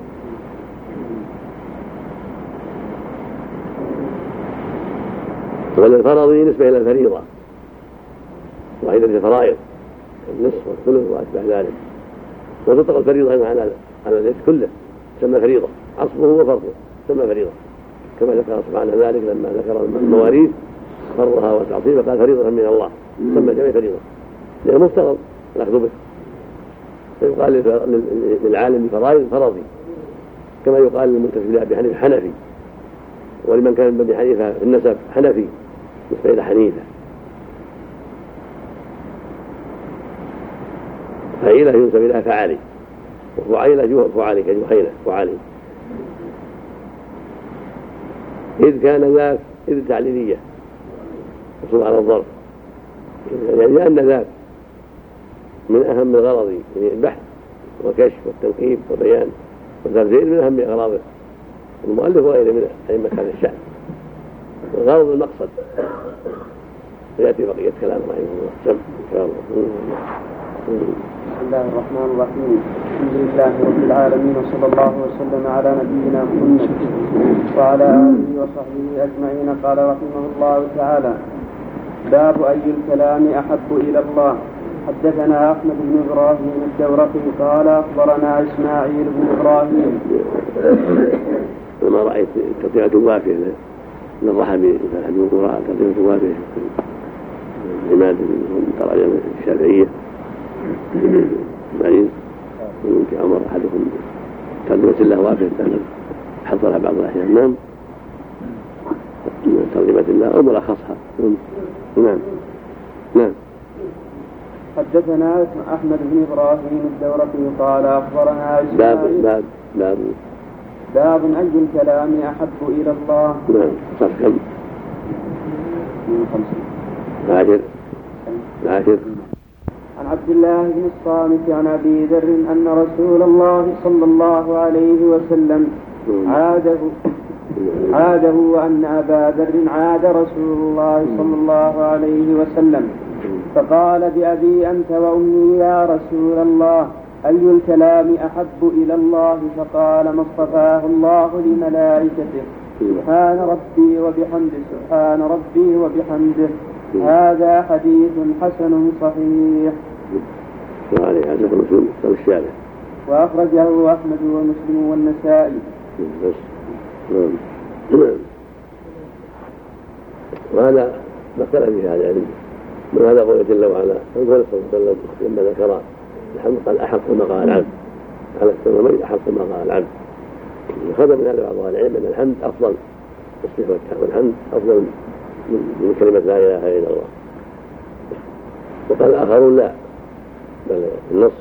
وللفرض نسبة إلى الفريضة وعيدة الفرائض النصف والثلث وأشبه ذلك، وتطلق الفريضة على على الإرث كله تسمى فريضة، عصبه وفرضه تسمى فريضة، كما ذكر سبحانه ذلك لما ذكر المواريث فرضها وتعصيبها قال فريضة من الله تسمى جميع فريضة لأنه مفترض الأخذ به. فيقال للعالم فرائض فرضي، كما يقال للمنتسب لأبي حنيفة حنفي، ولمن كان من بني حنيفة في النسب حنفي نسبة إلى حنيفة. فعيلة ينسب إلى فعالي، وفعيلة فعالي كجحيلة فعالي، إذ كان ذاك إذ تعليلية مصروف على الظرف، يعني لأن ذاك من أهم الغرض يعني البحث وكشف والتنقيب وبيان، والترزيل من أهم أغراض المؤلف وغيره من أئمة هذا الشأن، والغرض المقصد. ويأتي بقية كلام رحمه الله. سم إن شاء الله. بسم الله الرحمن الرحيم. الحمد لله رب العالمين، وصلى الله وسلم على نبينا محمد وعلى آله وصحبه أجمعين. قال رحمه الله تعالى: باب أي الكلام أحب إلى الله. حدثنا أحمد بن إبراهيم الدورقي قال أخبرنا إسماعيل بن إبراهيم. لما رأيت قطيعة وافية للرحمي أحد القراء قطيعة وافية عماد من تراجم الشافعية بعدين يمكن أمر أحدكم ترجمة الله وافية حصلها بعض الأحيان. نعم ترجمة الله أو ملخصها. نعم نعم. حدثنا أحمد بن إبراهيم الدورقي قال أخبرنا باب باب باب باب أي الكلام أحب إلى الله. نعم. صار كم؟ العاشر العاشر. عن عبد الله بن الصامت عن أبي ذر أن رسول الله صلى الله عليه وسلم عاده عاده وأن أبا ذر عاد رسول الله صلى الله عليه وسلم فقال: بأبي أنت وأمي يا رسول الله، أي الكلام أحب إلى الله؟ فقال: ما اصطفاه الله لملائكته، سبحان ربي وبحمده، سبحان ربي وبحمده. هذا حديث حسن صحيح. وعليه هذا مسلم والشارع، وأخرجه أحمد ومسلم والنسائي. وهذا اختلف في هذا العلم، من هذا قول جل وعلا يقول صلى الله عليه وسلم لما ذكر الحمد قال أحق ما قال العبد، على السلمين أحق ما قال العبد. وخذ من هذا بعض العلم أن الحمد أفضل الصفة، والحمد أفضل من كلمة لا إله إلا الله. وقال الآخرون لا، بل النص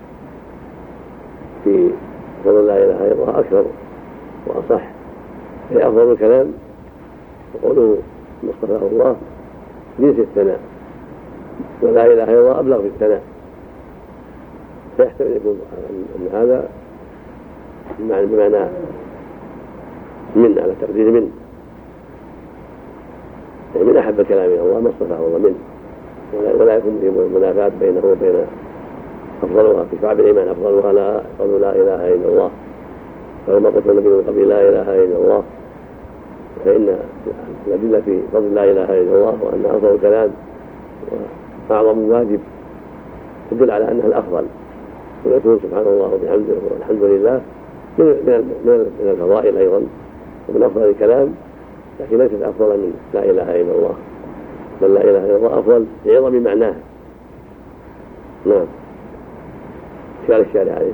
في قول لا إله إلا الله أكثر وأصح، هي أفضل الكلام، وقوله ما اصطفاه الله جنس الثناء، ولا إله إلا الله أبلغ في الثناء، فيحتمل يكون أن هذا بمعنى من على تقدير من، يعني من أحب الكلام إلى الله ما اصطفاه الله منه، ولا يكون فيه منافاة بينه وبين أفضلها في شعب الإيمان أفضلها لا قول لا إله إلا الله. فلما قلت النبي من قبل لا إله إلا الله، فإن الأدلة في فضل لا إله إلا الله وأن أفضل الكلام وأعظم واجب تدل على أنها الأفضل، ويكون سبحان الله وبحمده والحمد لله من الفضائل أيضا ومن أفضل الكلام، لكن ليست أفضل من لا إله إلا الله، بل لا إله إلا الله أفضل لعظم معناه. نعم. شال الشارع عليه.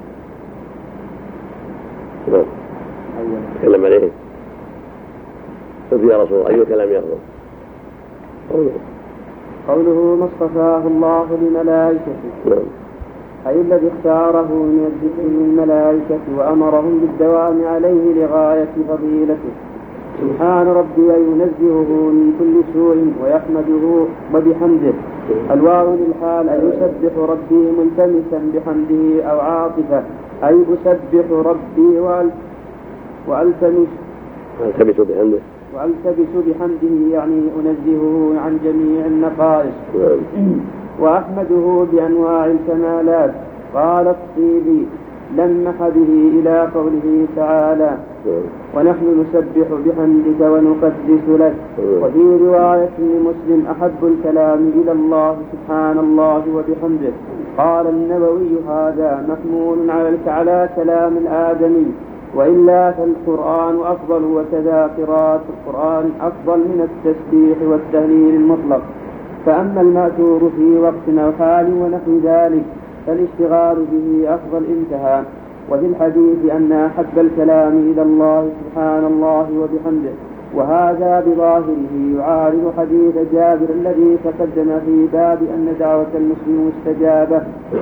نعم. تكلم عليه. قلت يا رسول الله أي كلام يفضل؟ قوله ما اصطفاه الله لملائكته، أي الذي اختاره من الذكر للملائكة وأمرهم بالدوام عليه لغاية فضيلته. سبحان ربي ينزهه من كل سوء ويحمده وبحمده. الواو للحال أي يسبح ربي ملتمسا بحمده أو عاطفة، أي أسبح ربي وألتمس وألتمس بحمده وألتبس بحمده يعني أنزهه عن جميع النقائص وأحمده بأنواع الكمالات. قال الطيبي لمح به إلى قوله تعالى ونحن نسبح بحمدك ونقدس لك. وفي رواية لمسلم أحب الكلام إلى الله سبحان الله وبحمده. قال النووي هذا محمول على كلام الآدمي، وإلا فالقرآن أفضل، وكذا قراءة القرآن أفضل من التسبيح والتهليل المطلق. فأما المأثور في وقت أو حال ونحو ذلك فالاشتغال به أفضل انتهى. وفي الحديث أن أحب الكلام إلى الله سبحان الله وبحمده، وهذا بظاهره يعارض حديث جابر الذي تقدم في باب أن دعوة المسلم مستجابة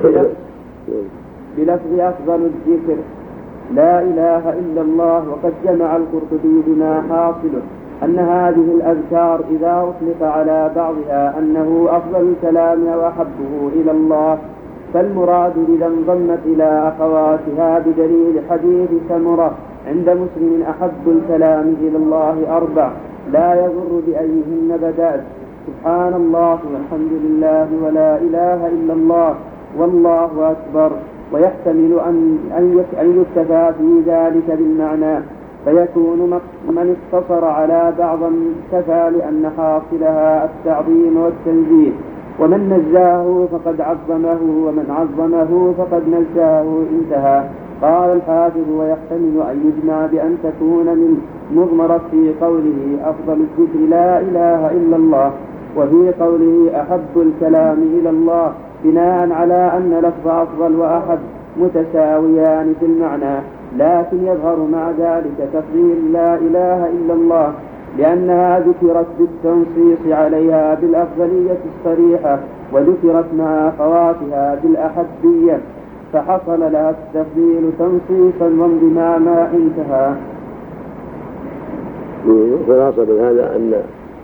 بلفظ أفضل الذكر لا إله إلا الله. وقد جمع القرطبي بما حاصله أن هذه الأذكار إذا أطلق على بعضها أنه أفضل الكلام وأحبه إلى الله، فالمراد إذا انضمت إلى أخواتها بدليل حديث سمرة عند مسلم أحب الكلام إلى الله أربع لا يضر بأيهن بدأت: سبحان الله والحمد لله ولا إله إلا الله والله أكبر. ويحتمل أن يكتفى في ذلك بالمعنى، فيكون من اقتصر على بعض كفى لأن حاصلها التعظيم والتنزيه، ومن نزاه فقد عظمه ومن عظمه فقد نزاه انتهى. قال الحافظ ويحتمل أن يجمع بأن تكون من مضمرة في قوله أفضل الذكر لا إله إلا الله، وفي قوله أحب الكلام إلى الله، بناء على أن لفظ أفضل وأحب متساويان في المعنى، لكن يظهر مع ذلك تفضيل لا إله إلا الله لأنها ذكرت بالتنصيص عليها بالأفضلية الصريحة، وذكرت مع أخواتها بالأحبية، فحصل لها التفضيل تنصيصا وانضماما انتهى. خلاصة من هذا أن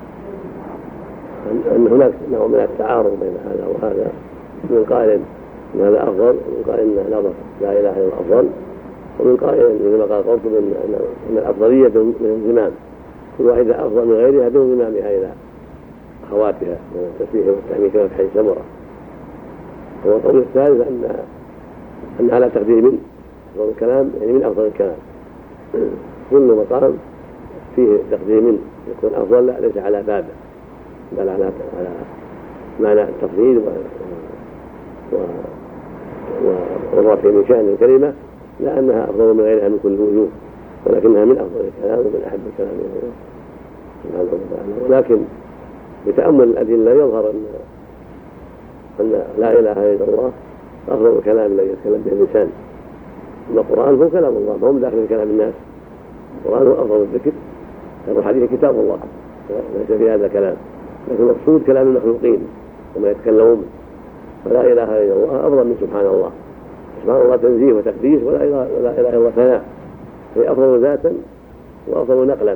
أن هناك نوع من التعارض بين هذا وهذا، من قائل أن هذا أفضل، ومن قائل أن لفظ لا إله إلا الله أفضل، ومن قائل مثل ما قال قلت أن الأفضلية بالانضمام، كل واحدة أفضل من غيرها بانضمامها إلى أخواتها من التسبيح والتحميد كما في حديث سمرة. والقول الثالث أن أن على تقدير من أفضل الكلام، يعني من أفضل الكلام، كل مقام فيه تقدير من يكون أفضل، لا ليس على بابه بل على على معنى التفضيل و والرفع من شأن الكلمة، لأنها أفضل من غيرها من كل وجوه، ولكنها من أفضل الكلام ومن أحب الكلام إلى الله سبحانه وتعالى. ولكن بتأمل الأدلة يظهر أن أن لا إله إلا الله أفضل الكلام الذي يتكلم به الإنسان. أن القرآن هو كلام الله، ما هو داخل كلام الناس. القرآن هو أفضل الذكر، هذا الحديث كتاب الله ليس في هذا كلام، لكن المقصود كلام المخلوقين وما يتكلمون. فلا إله إلا الله أفضل من سبحان الله. سبحان الله تنزيه وتقديس، ولا إله إلا الله ثناء، هي أفضل ذاتا وأفضل نقلا.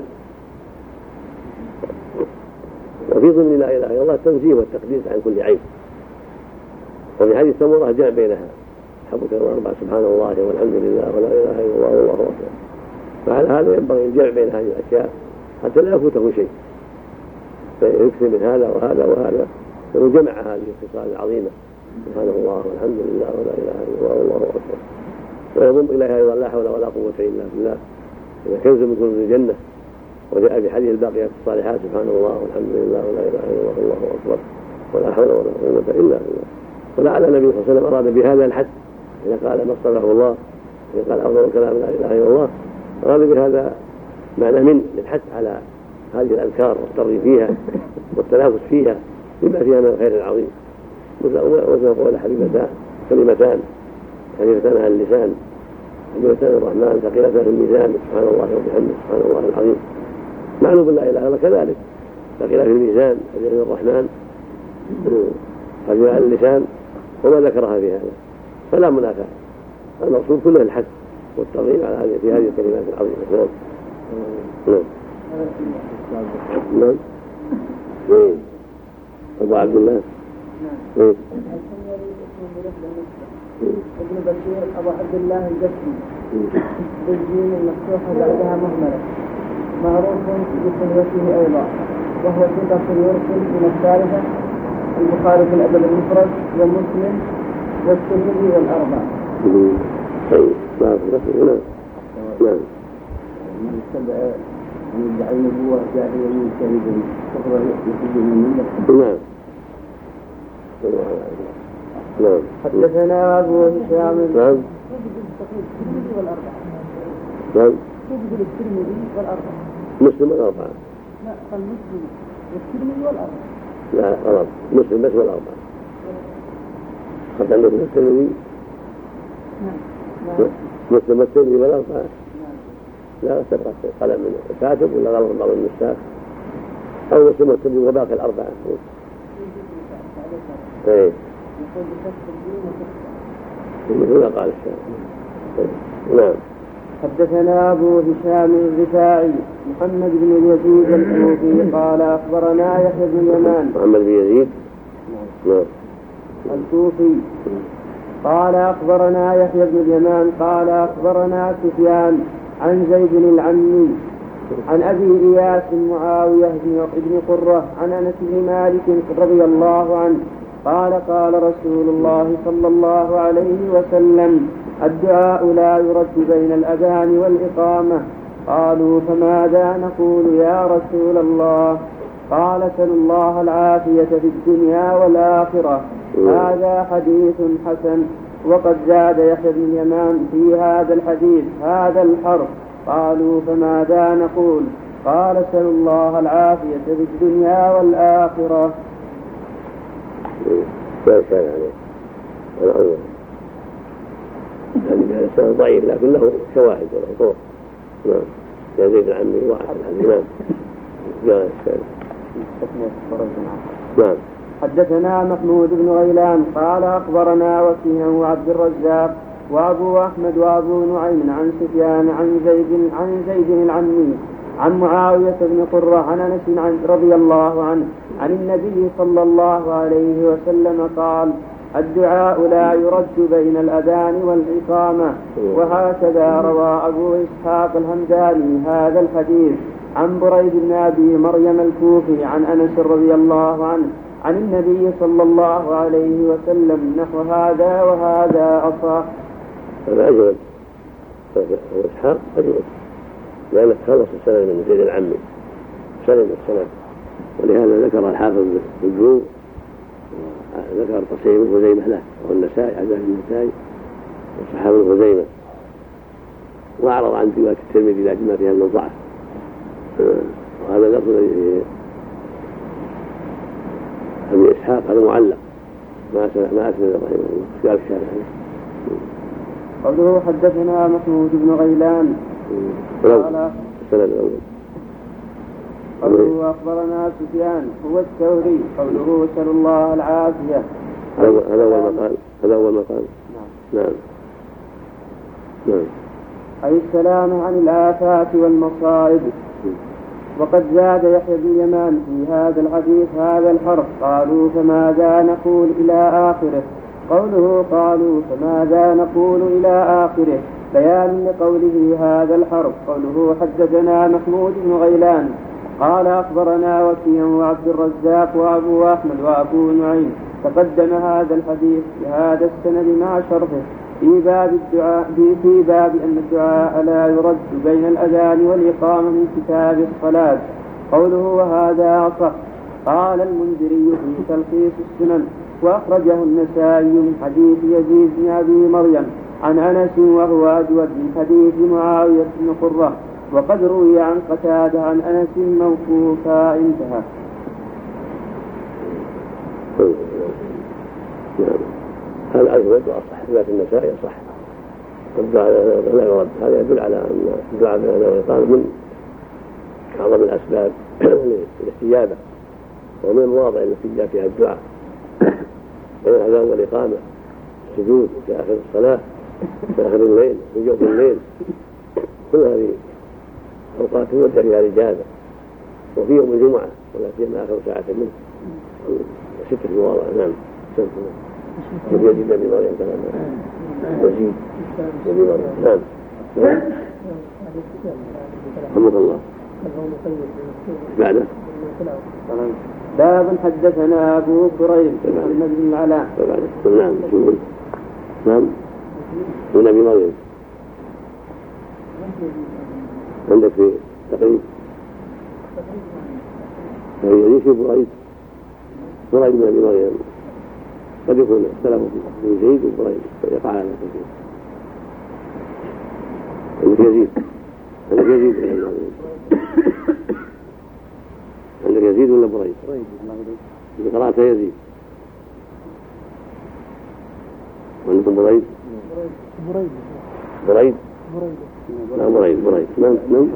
وفي ضمن لا إله إلا الله التنزيه والتقديس عن كل عيب. وفي حديث سمرة جاء بينها حبك الأربع سبحان الله والحمد لله ولا إله إلا الله والله أكبر. فعلى هذا ينبغي الجمع بين هذه الأشياء حتى لا يفوته شيء، فيكثر من هذا وهذا وهذا، وجمع هذه الخصال العظيمة سبحان الله والحمد لله ولا إله إلا الله والله أكبر. ويضم إليها أيضا لا حول ولا قوة إلا بالله، إذا كنز من كنوز الجنة. وجاء في حديث الباقيات الصالحات سبحان الله والحمد لله ولا إله إلا الله والله أكبر ولا حول ولا قوة إلا بالله. ولعل النبي صلى الله عليه وسلم أراد بهذا الحد، إذا قال ما اصطفاه الله، إذا قال أفضل الكلام لا إله إلا الله، أراد بهذا معنى من للحث على هذه الأذكار والترغيب فيها والتنافس فيها بما فيها من الخير العظيم. وزن قول حبيبتان كلمتان حبيبتان على اللسان، حبيبتان الرحمن ثقيلتان في الميزان، سبحان الله وبحمده سبحان الله العظيم. معنى بالله إله إلا كذلك، ثقل في الميزان حديث الرحمن خفيف على اللسان وما ذكرها في هذا فلا منافاة. المقصود كله الحث والترغيب على هذه في هذه الكلمات العظيمة. نعم نعم نعم أبو عبد الله نعم ابن بشير أبو عبد الله الجسمي بالجيم المفتوحة بعدها مهملة معروف بكنيته أيضا وهو ثقة يرسل من الثالثة البخاري في الأدب المفرد ومسلم والترمذي والأربعة. طيب نعم نعم نعم من اتبع من يدعي النبوة جاهلا كذبا كفر يخرج من الملة. نعم نعم. حدثنا أبو هشام نعم الترمذي والأربعة. نعم تجد الترمذي والأربعة. مسلم والأربعة. لا قال مسلم والترمذي والأربعة. لا غلط مسلم بس والأربعة. قد عندك الترمذي. نعم. مسلم والترمذي والأربعة. لا تبقى قلم من الكاتب ولا غلط بعض النساخ أو مسلم والترمذي وباقي الأربعة. إيه. مثل ما قال الشاعر. نعم. حدثنا أبو هشام الرفاعي محمد بن يزيد الكوفي قال أخبرنا يحيى بن اليمان. محمد بن يزيد نعم الكوفي قال أخبرنا يحيى بن اليمان قال أخبرنا سفيان عن زيد العمي عن أبي إياس معاوية بن قرة عن أنس بن مالك رضي الله عنه قال قال رسول الله صلى الله عليه وسلم الدعاء لا يرد بين الأذان والإقامة. قالوا فماذا نقول يا رسول الله؟ قال سل الله العافية في الدنيا والآخرة. هذا حديث حسن. وقد زاد يحيى بن اليمان في هذا الحديث هذا الحرف. قالوا فماذا نقول؟ قال سل الله العافية في الدنيا والآخرة. ما كان عليه الأول هذا السند ضعيف لكن له شواهد وله طرق. نعم يا زيد العمي واحد الإمام جاء السند. نعم. حدثنا محمود بن غيلان قال أخبرنا وكيع وعبد الرزاق وأبو أحمد وأبو نعيم عن سفيان عن زيد عن زيد العمي عن معاوية بن قرة عن أنس رضي الله عنه عن النبي صلى الله عليه وسلم قال الدعاء لا يرد بين الأذان والإقامة. وهكذا روى أبو إسحاق الهمداني هذا الحديث عن بريد بن أبي مريم الكوفي عن أنس رضي الله عنه عن النبي صلى الله عليه وسلم نحو هذا وهذا أصح. هذا أجود أبو إسحاق أجود لأنه خلص السند من زيد العمي سند السند ولهذا ذكر الحافظ بالجوع ذكر تصحيح ابن خزيمة له وهو النسائي عزاه النسائي وصححه ابن خزيمة وأعرض عن رواية الترمذي لكن فيها من الضعف. وهذا لفظ أبي إسحاق هذا معلق ما ما أسند رحمه الله قال الشافعي. قوله حدثنا محمود بن غيلان قال السند الأول. قوله أخبرنا سفيان هو الثوري. قوله سل الله العافية. هذا أول ما قال هذا أول ما قال. نعم نعم نعم. أي السلام عن الآفات والمصائب. وقد زاد يحيى بن اليمان في هذا الحديث هذا الحرف. قالوا فماذا نقول إلى آخره. قوله قالوا فماذا نقول إلى آخره بيان لقوله هذا الحرف. قوله حدثنا محمود بن غيلان قال أخبرنا وكيع وعبد الرزاق وأبو أحمد وأبو نعيم. تقدم هذا الحديث بهذا السند مع شرحه في باب الدعاء في باب أن الدعاء لا يرد بين الأذان والإقامة من كتاب الصلاة. قوله وهذا أصح. قال المنذري في تلخيص السنن وأخرجه النسائي من حديث يزيد بن أبي مريم عن أنس وهو أجود من حديث معاوية بن قرة وقد روي عن قتادة عن أنس موقوفا. انتهى. هذا أجود وأصح رواية النسائي صح. الدعاء لا يرد. هذا يدل على أن الدعاء بين الأذان والإقامة من أعظم الأسباب للاستجابة، ومن المواضع التي جاء فيها الدعاء بين الأذان والإقامة، السجود في آخر الصلاة، في آخر الليل، في جوف الليل، كل هذه أوقات يرجع فيها الإجابة. وفي يوم الجمعة ولا سيما آخر ساعة منه ستة مواضع. نعم. كيف يزيد أبي مريم كلام يزيد أبي مريم. نعم. الحمد لله. بعده باب حدثنا أبو كريب محمد بن العلاء. نعم. نعم. من أبي مريم عندك في تقريب يزيد في بريد بريد من أبي مريم قد يكون اختلفوا في زيد وبريد يقع على كثير. عندك يزيد عندك يزيد عندك يزيد ولا بريد؟ بريد قرأت يزيد. عندكم بريد؟ بريد بريد بريد لا بريد بريد نعم نعم.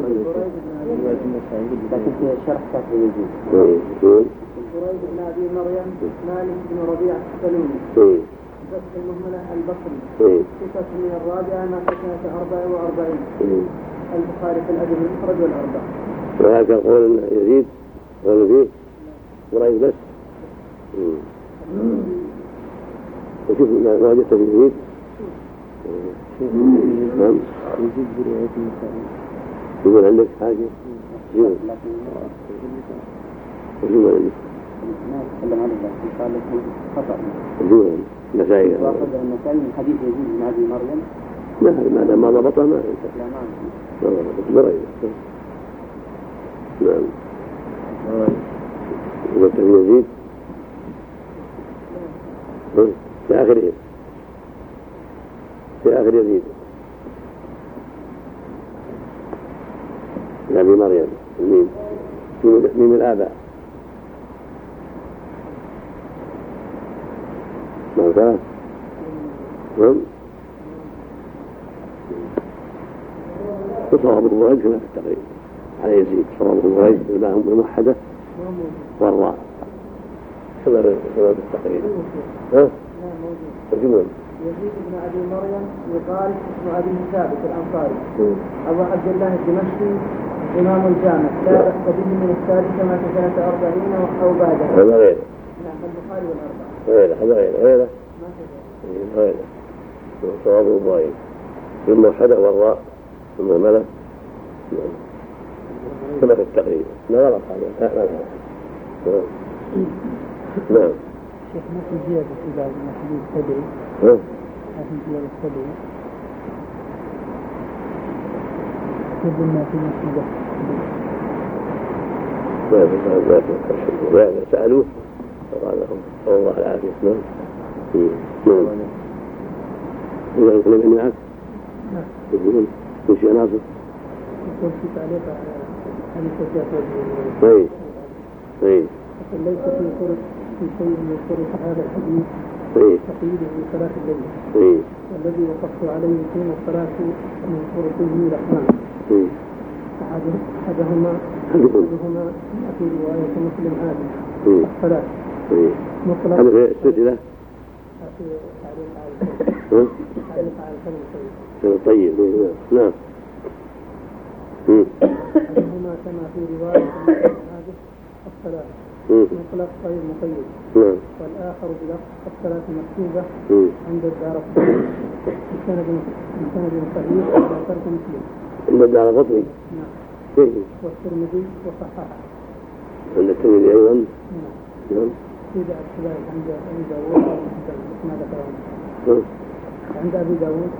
لكن في شرح كاتب يزيد. بريد بن أبي مريم مالك بن ربيعة السلمي فتح المهملة البصري صفة من الرابعة ما سنة أربع وأربعين. البخاري في الأدب المفرد والأربع. وهذا قول يزيد قول فيه بريد بس. وشوف ما وجدت في يزيد. نعم. يزيد برواية النسائي. يقول عندك حاجة؟ يقول. وشو عندك؟ ما يتكلم عنه لكن قال لك خطأ. يقول النسائي. وأخذ النسائي من حديث يزيد بن أبي مريم. لا ما ما ضبطه ما ينفع. لا ما ما ضبط بريد. نعم. وقلت في يزيد في آخره في آخر يزيد أبي مريم الميم ميم الآباء نعم ثلاث. نعم. وصواب البريد كما في التقريب على يزيد. صواب البريد بالباء الموحدة والراء كما في التقريب. ها؟ ترجمون يزيد بن أبي مريم يقال اسم أبي ثابت الأنصاري أبو عبد الله الدمشقي إمام الجامع لا بأس به من الثالثة ما سنة أربعين أو بعدها. هذا غيره. نعم البخاري والأربعة. غيره هذا غيره غيره. ما غيره. صواب البريد بالموحدة والراء المهملة كما في التقريب. لا غلط هذا لا لا. نعم. شيخ ما في زيادة في بعض الحديث التبعي. ها؟ ما في زيادة التبعي. يقول ما في مسجد. ما في ما في ما في سألوه فقال لهم الله العافية. نعم. نعم. يقول الكلام اللي معك. نعم. يقول كل شيء ناصر. يقول في تعليق حديث الجافر. أي. أي. ليس في طرق في شيء من طرق هذا الحديث تقييد في صلاة الليل والذي وقفت عليه فيما الصلاة من طرقه الرحمن. أحدهما أحدهما في رواية مسلم هذه الصلاة مطلق. هذا في السلسلة. في تعليق على تعليق على الكلام طيب. نعم. أحدهما كما في رواية هذه الصلاة مطلق غير مقيد. والآخر بلفظ الصلاة مكتوبة عند الدارقطني بسند بسند صحيح على شرط مسلم. عند الدارقطني. نعم. والترمذي وصححه. عند الترمذي أيضا. نعم. في بعض الروايات عند أبي داود ما ذكره. عند أبي داود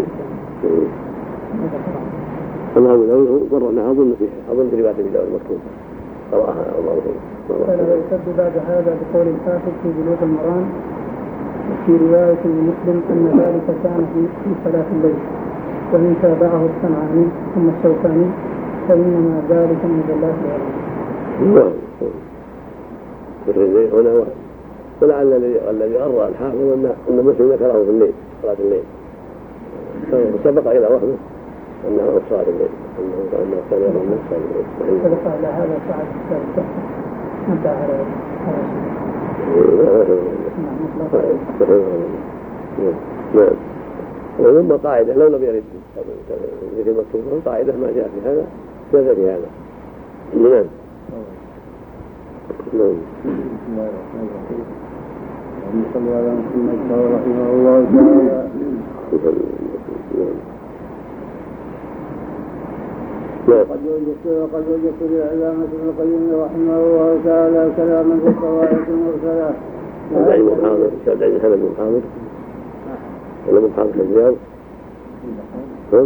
ما ذكره. أنا أبو داود قرأنا أظن في أظن في رواية أبي داود مكتوب. قرأها الله فلا يرتد بعد هذا بقول الحافظ في بلوغ المرام في رواية لمسلم أن ذلك كان في صلاة الليل ومن تابعه الصنعاني ثم الشوكاني فإنما ذلك من ذلات العلم. هنا ولعل الذي أرى الحافظ أن مسلم ذكره في الليل صلاة الليل سبق إلى وهمه أنه صار الليل أنه كان يرى الناس صار الليل. إذا قال هذا صعد الثالث متى على نعم. وثم قاعدة لو لم يرد مثل مكتوب قاعدة ما جاء في هذا جاء في هذا. نعم. نعم. صلى على محمد رحمه الله تعالى. وقد وجدت وقد وجدت للعلامة ابن القيم رحمه الله تعالى كلاما في الطوائف المرسلة. شافعي محاضر شافعي حمد محاضر ولا محاضر في الرياض. نعم.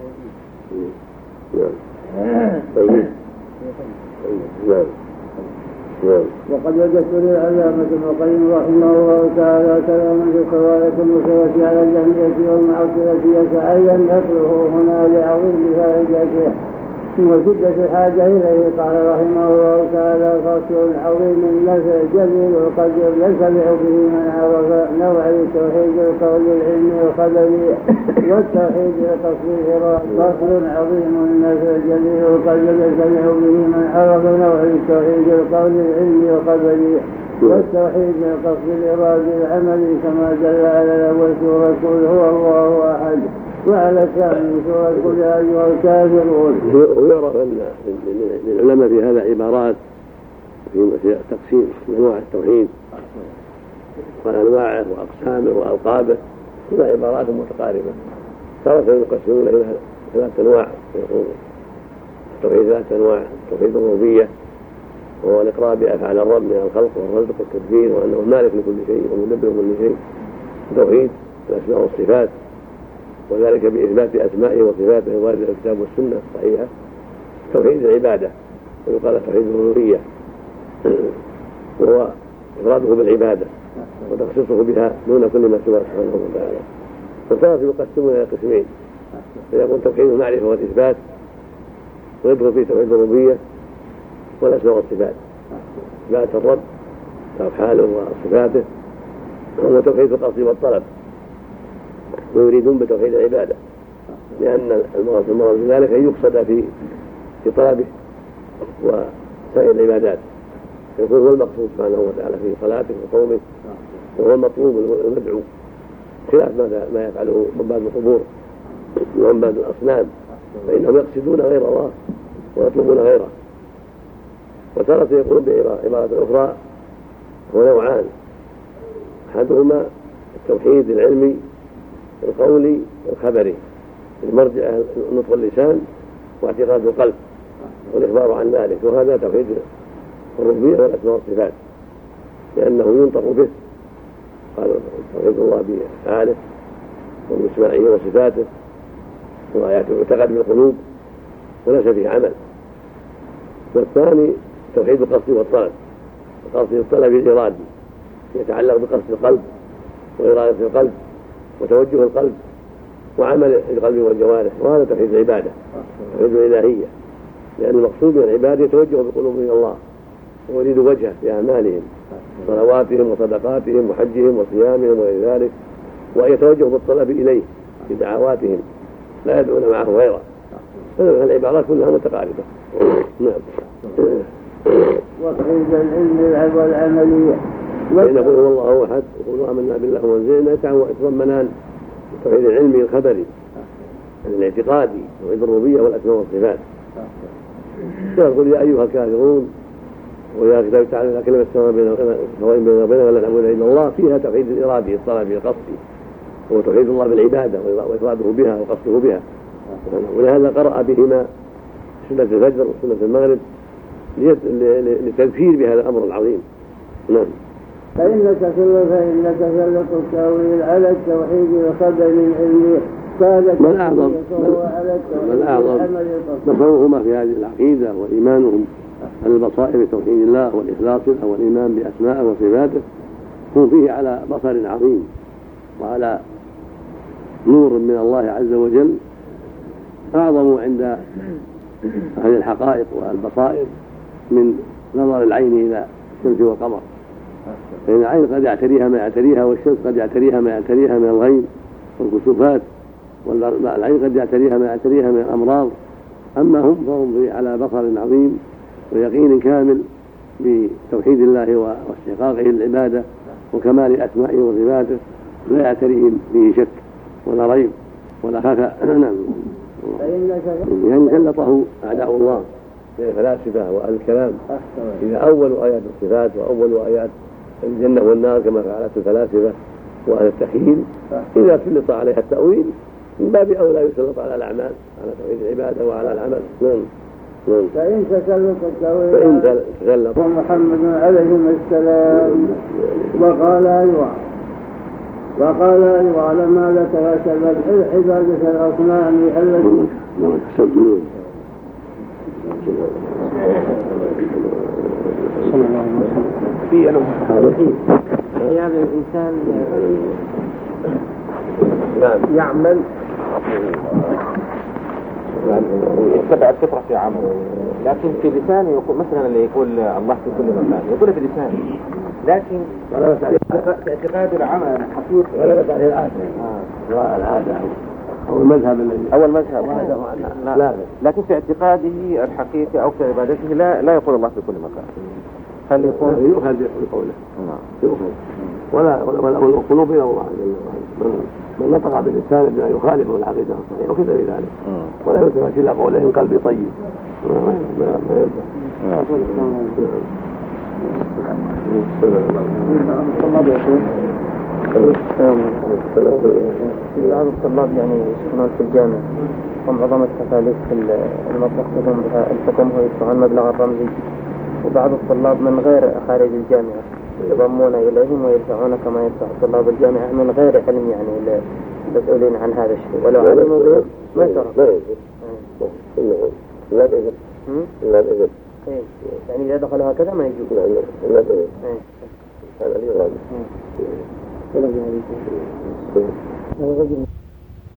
نعم. طيب. نعم. وقد وجدت للعلامة ابن القيم رحمه الله تعالى كلاما في الطوائف المرسلة على الجهمية والمعطلة يتعين نقله هنا لعظيم فائدته وشدة الحاجة إليه. قال رحمه الله تعالى فصل عظيم النفع جليل القدر يسمع به من عرف نوع التوحيد القول العلمي الخبري والتوحيد القصد الإرادة. فصل عظيم النفع جليل القدر يسمع به من عرف نوع التوحيد القول العلمي الخبري والتوحيد القصد الإرادة العملي كما دل على الأول سورة قل هو الله أحد وعلى الثاني سورة قل يا أيها الكافرون. ويعرف أن للعلماء في هذا عبارات في تقسيم أنواع التوحيد وأنواعه وأقسامه وألقابه كلها عبارات متقاربة. تارة يقسمون إلى ثلاث أنواع التوحيد ثلاث أنواع توحيد الربوبية وهو الإقرار بأفعال الرب من الخلق والرزق والتدبير وأنه مالك لكل شيء ومدبر لكل شيء. توحيد الأسماء والصفات وذلك بإثبات أسمائه وصفاته واردة الكتاب والسنة الصحيحة. توحيد العبادة ويقال توحيد الربوبية وهو إفراده بالعبادة وتخصيصه بها دون كل ما سواه سبحانه وتعالى. فالثلاث يقسمون إلى قسمين فيكون توحيد المعرفة والإثبات ويدخل في توحيد الربوبية والأسماء والصفات إثبات الرب وأفعاله وصفاته وهو توحيد القصد والطلب ويريدون بتوحيد العبادة لأن المراد من ذلك أن يقصد في في طلبه وسائر العبادات يكون هو المقصود سبحانه وتعالى في صلاته وصومه وهو المطلوب المدعو خلاف ما يفعله عباد القبور وعباد الأصنام فإنهم يقصدون غير الله ويطلبون غيره. وتارة يقولون بعبارة أخرى هو نوعان أحدهما التوحيد العلمي القولي والخبري المرجع نطق اللسان واعتقاد القلب والإخبار عن ذلك وهذا توحيد الربوبية والأسماء والصفات لأنه ينطق به قال توحيد الله بأفعاله وبأسمائه وصفاته ويعتقد بالقلوب وليس فيه عمل. والثاني توحيد القصد والطلب القصد والطلب الإرادي يتعلق بقصد القلب وإرادة القلب وتوجه القلب وعمل القلب والجوارح وهذا توحيد العبادة توحيد الإلهية لأن المقصود من العبادة يتوجه بقلوبهم إلى الله ويريد وجهه في أعمالهم صلواتهم وصدقاتهم وحجهم وصيامهم وغير ذلك وأن يتوجه بالطلب إليه في دعواتهم لا يدعون معه غيره. العبارات كلها متقاربة. نعم. وتوحيد العلم والعملية فإن يقول هو الله أحد يقولوا آمنا بالله وأنزلنا يتضمنان التوحيد العلمي الخبري الاعتقادي توحيد الربوبية والأسماء والصفات. يقول يا أيها الكافرون ويا كتاب تعالى كلمة سواء بين وبيننا ولا نعبد إلا الله فيها توحيد الإرادي الطلبي القصدي هو توحيد الله بالعبادة وإفراده بها وقصده بها. ولهذا قرأ بهما سنة الفجر وسنة المغرب للتذكير بهذا الأمر العظيم. نعم. فإنك تسلط فإنك تسلط التأويل على التوحيد الخبري العلمي من أعظم من أعظم نصرهما في هذه العقيدة وإيمانهم على البصائر بتوحيد الله والإخلاص له والإيمان بأسمائه وصفاته هم فيه على بصر عظيم وعلى نور من الله عز وجل أعظم عند أهل الحقائق والبصائر من نظر العين إلى الشمس والقمر فإن العين قد يعتريها ما يعتريها والشمس قد يعتريها ما يعتريها من الغيم والكسوفات والعين قد يعتريها ما يعتريها من الأمراض. أما هم فهم على بصر عظيم ويقين كامل بتوحيد الله واستحقاقه للعبادة وكمال أسمائه وصفاته، لا يعتريهم به شك ولا ريب ولا خفاء. نعم. يعني سلطه أعداء الله من الفلاسفة وأهل الكلام إذا أولوا آيات الصفات وأولوا آيات الجنة والنار كما فعلت الفلاسفة وأهل التخييم، إذا سلط عليها التأويل من باب أولى يسلط على الأعمال، على توحيد العبادة وعلى العمل. نعم. فإن تسلط التأويل فإن تسلط محمد عليه السلام وقال أيوة وقال أيوة لما ذكر سبب عبادة الأصنام التي في أحيانا الإنسان يعمل يتبع الفطرة في عمله، لكن في لسانه يقول مثلا اللي يقول الله في كل مكان يقول في لسانه، لكن في اعتقاد العمل الحقيقي غلبت عليه العادة العادة أو المذهب الذي أو المذهب لا. لا. لكن في اعتقاده الحقيقي أو في عبادته لا لا يقول الله في كل مكان. هل يكون يؤخذ بقوله؟ يؤخذ ولا ولا والقلوب إلى الله جل وعلا. من نطق باللسان بما يخالف العقيدة الصحيحة وكذا بذلك، ولا يلتفت إلى قوله إن قلبي طيب. ما بعض الطلاب يعني يسكنون في الجامعة ومعظم التكاليف المطلق لهم بها الحكم هو يدفعون مبلغ الرمزي، وبعض الطلاب من غير خارج الجامعة يضمون إليهم ويدفعون كما يدفع طلاب الجامعة من غير علم يعني المسؤولين عن هذا الشيء، ولو علموا به ما يشرف. لا يجب لا بإذن لا بإذن يعني إذا دخلوا هكذا ما يجوز. لا لا بإذن هذا اللي يراد.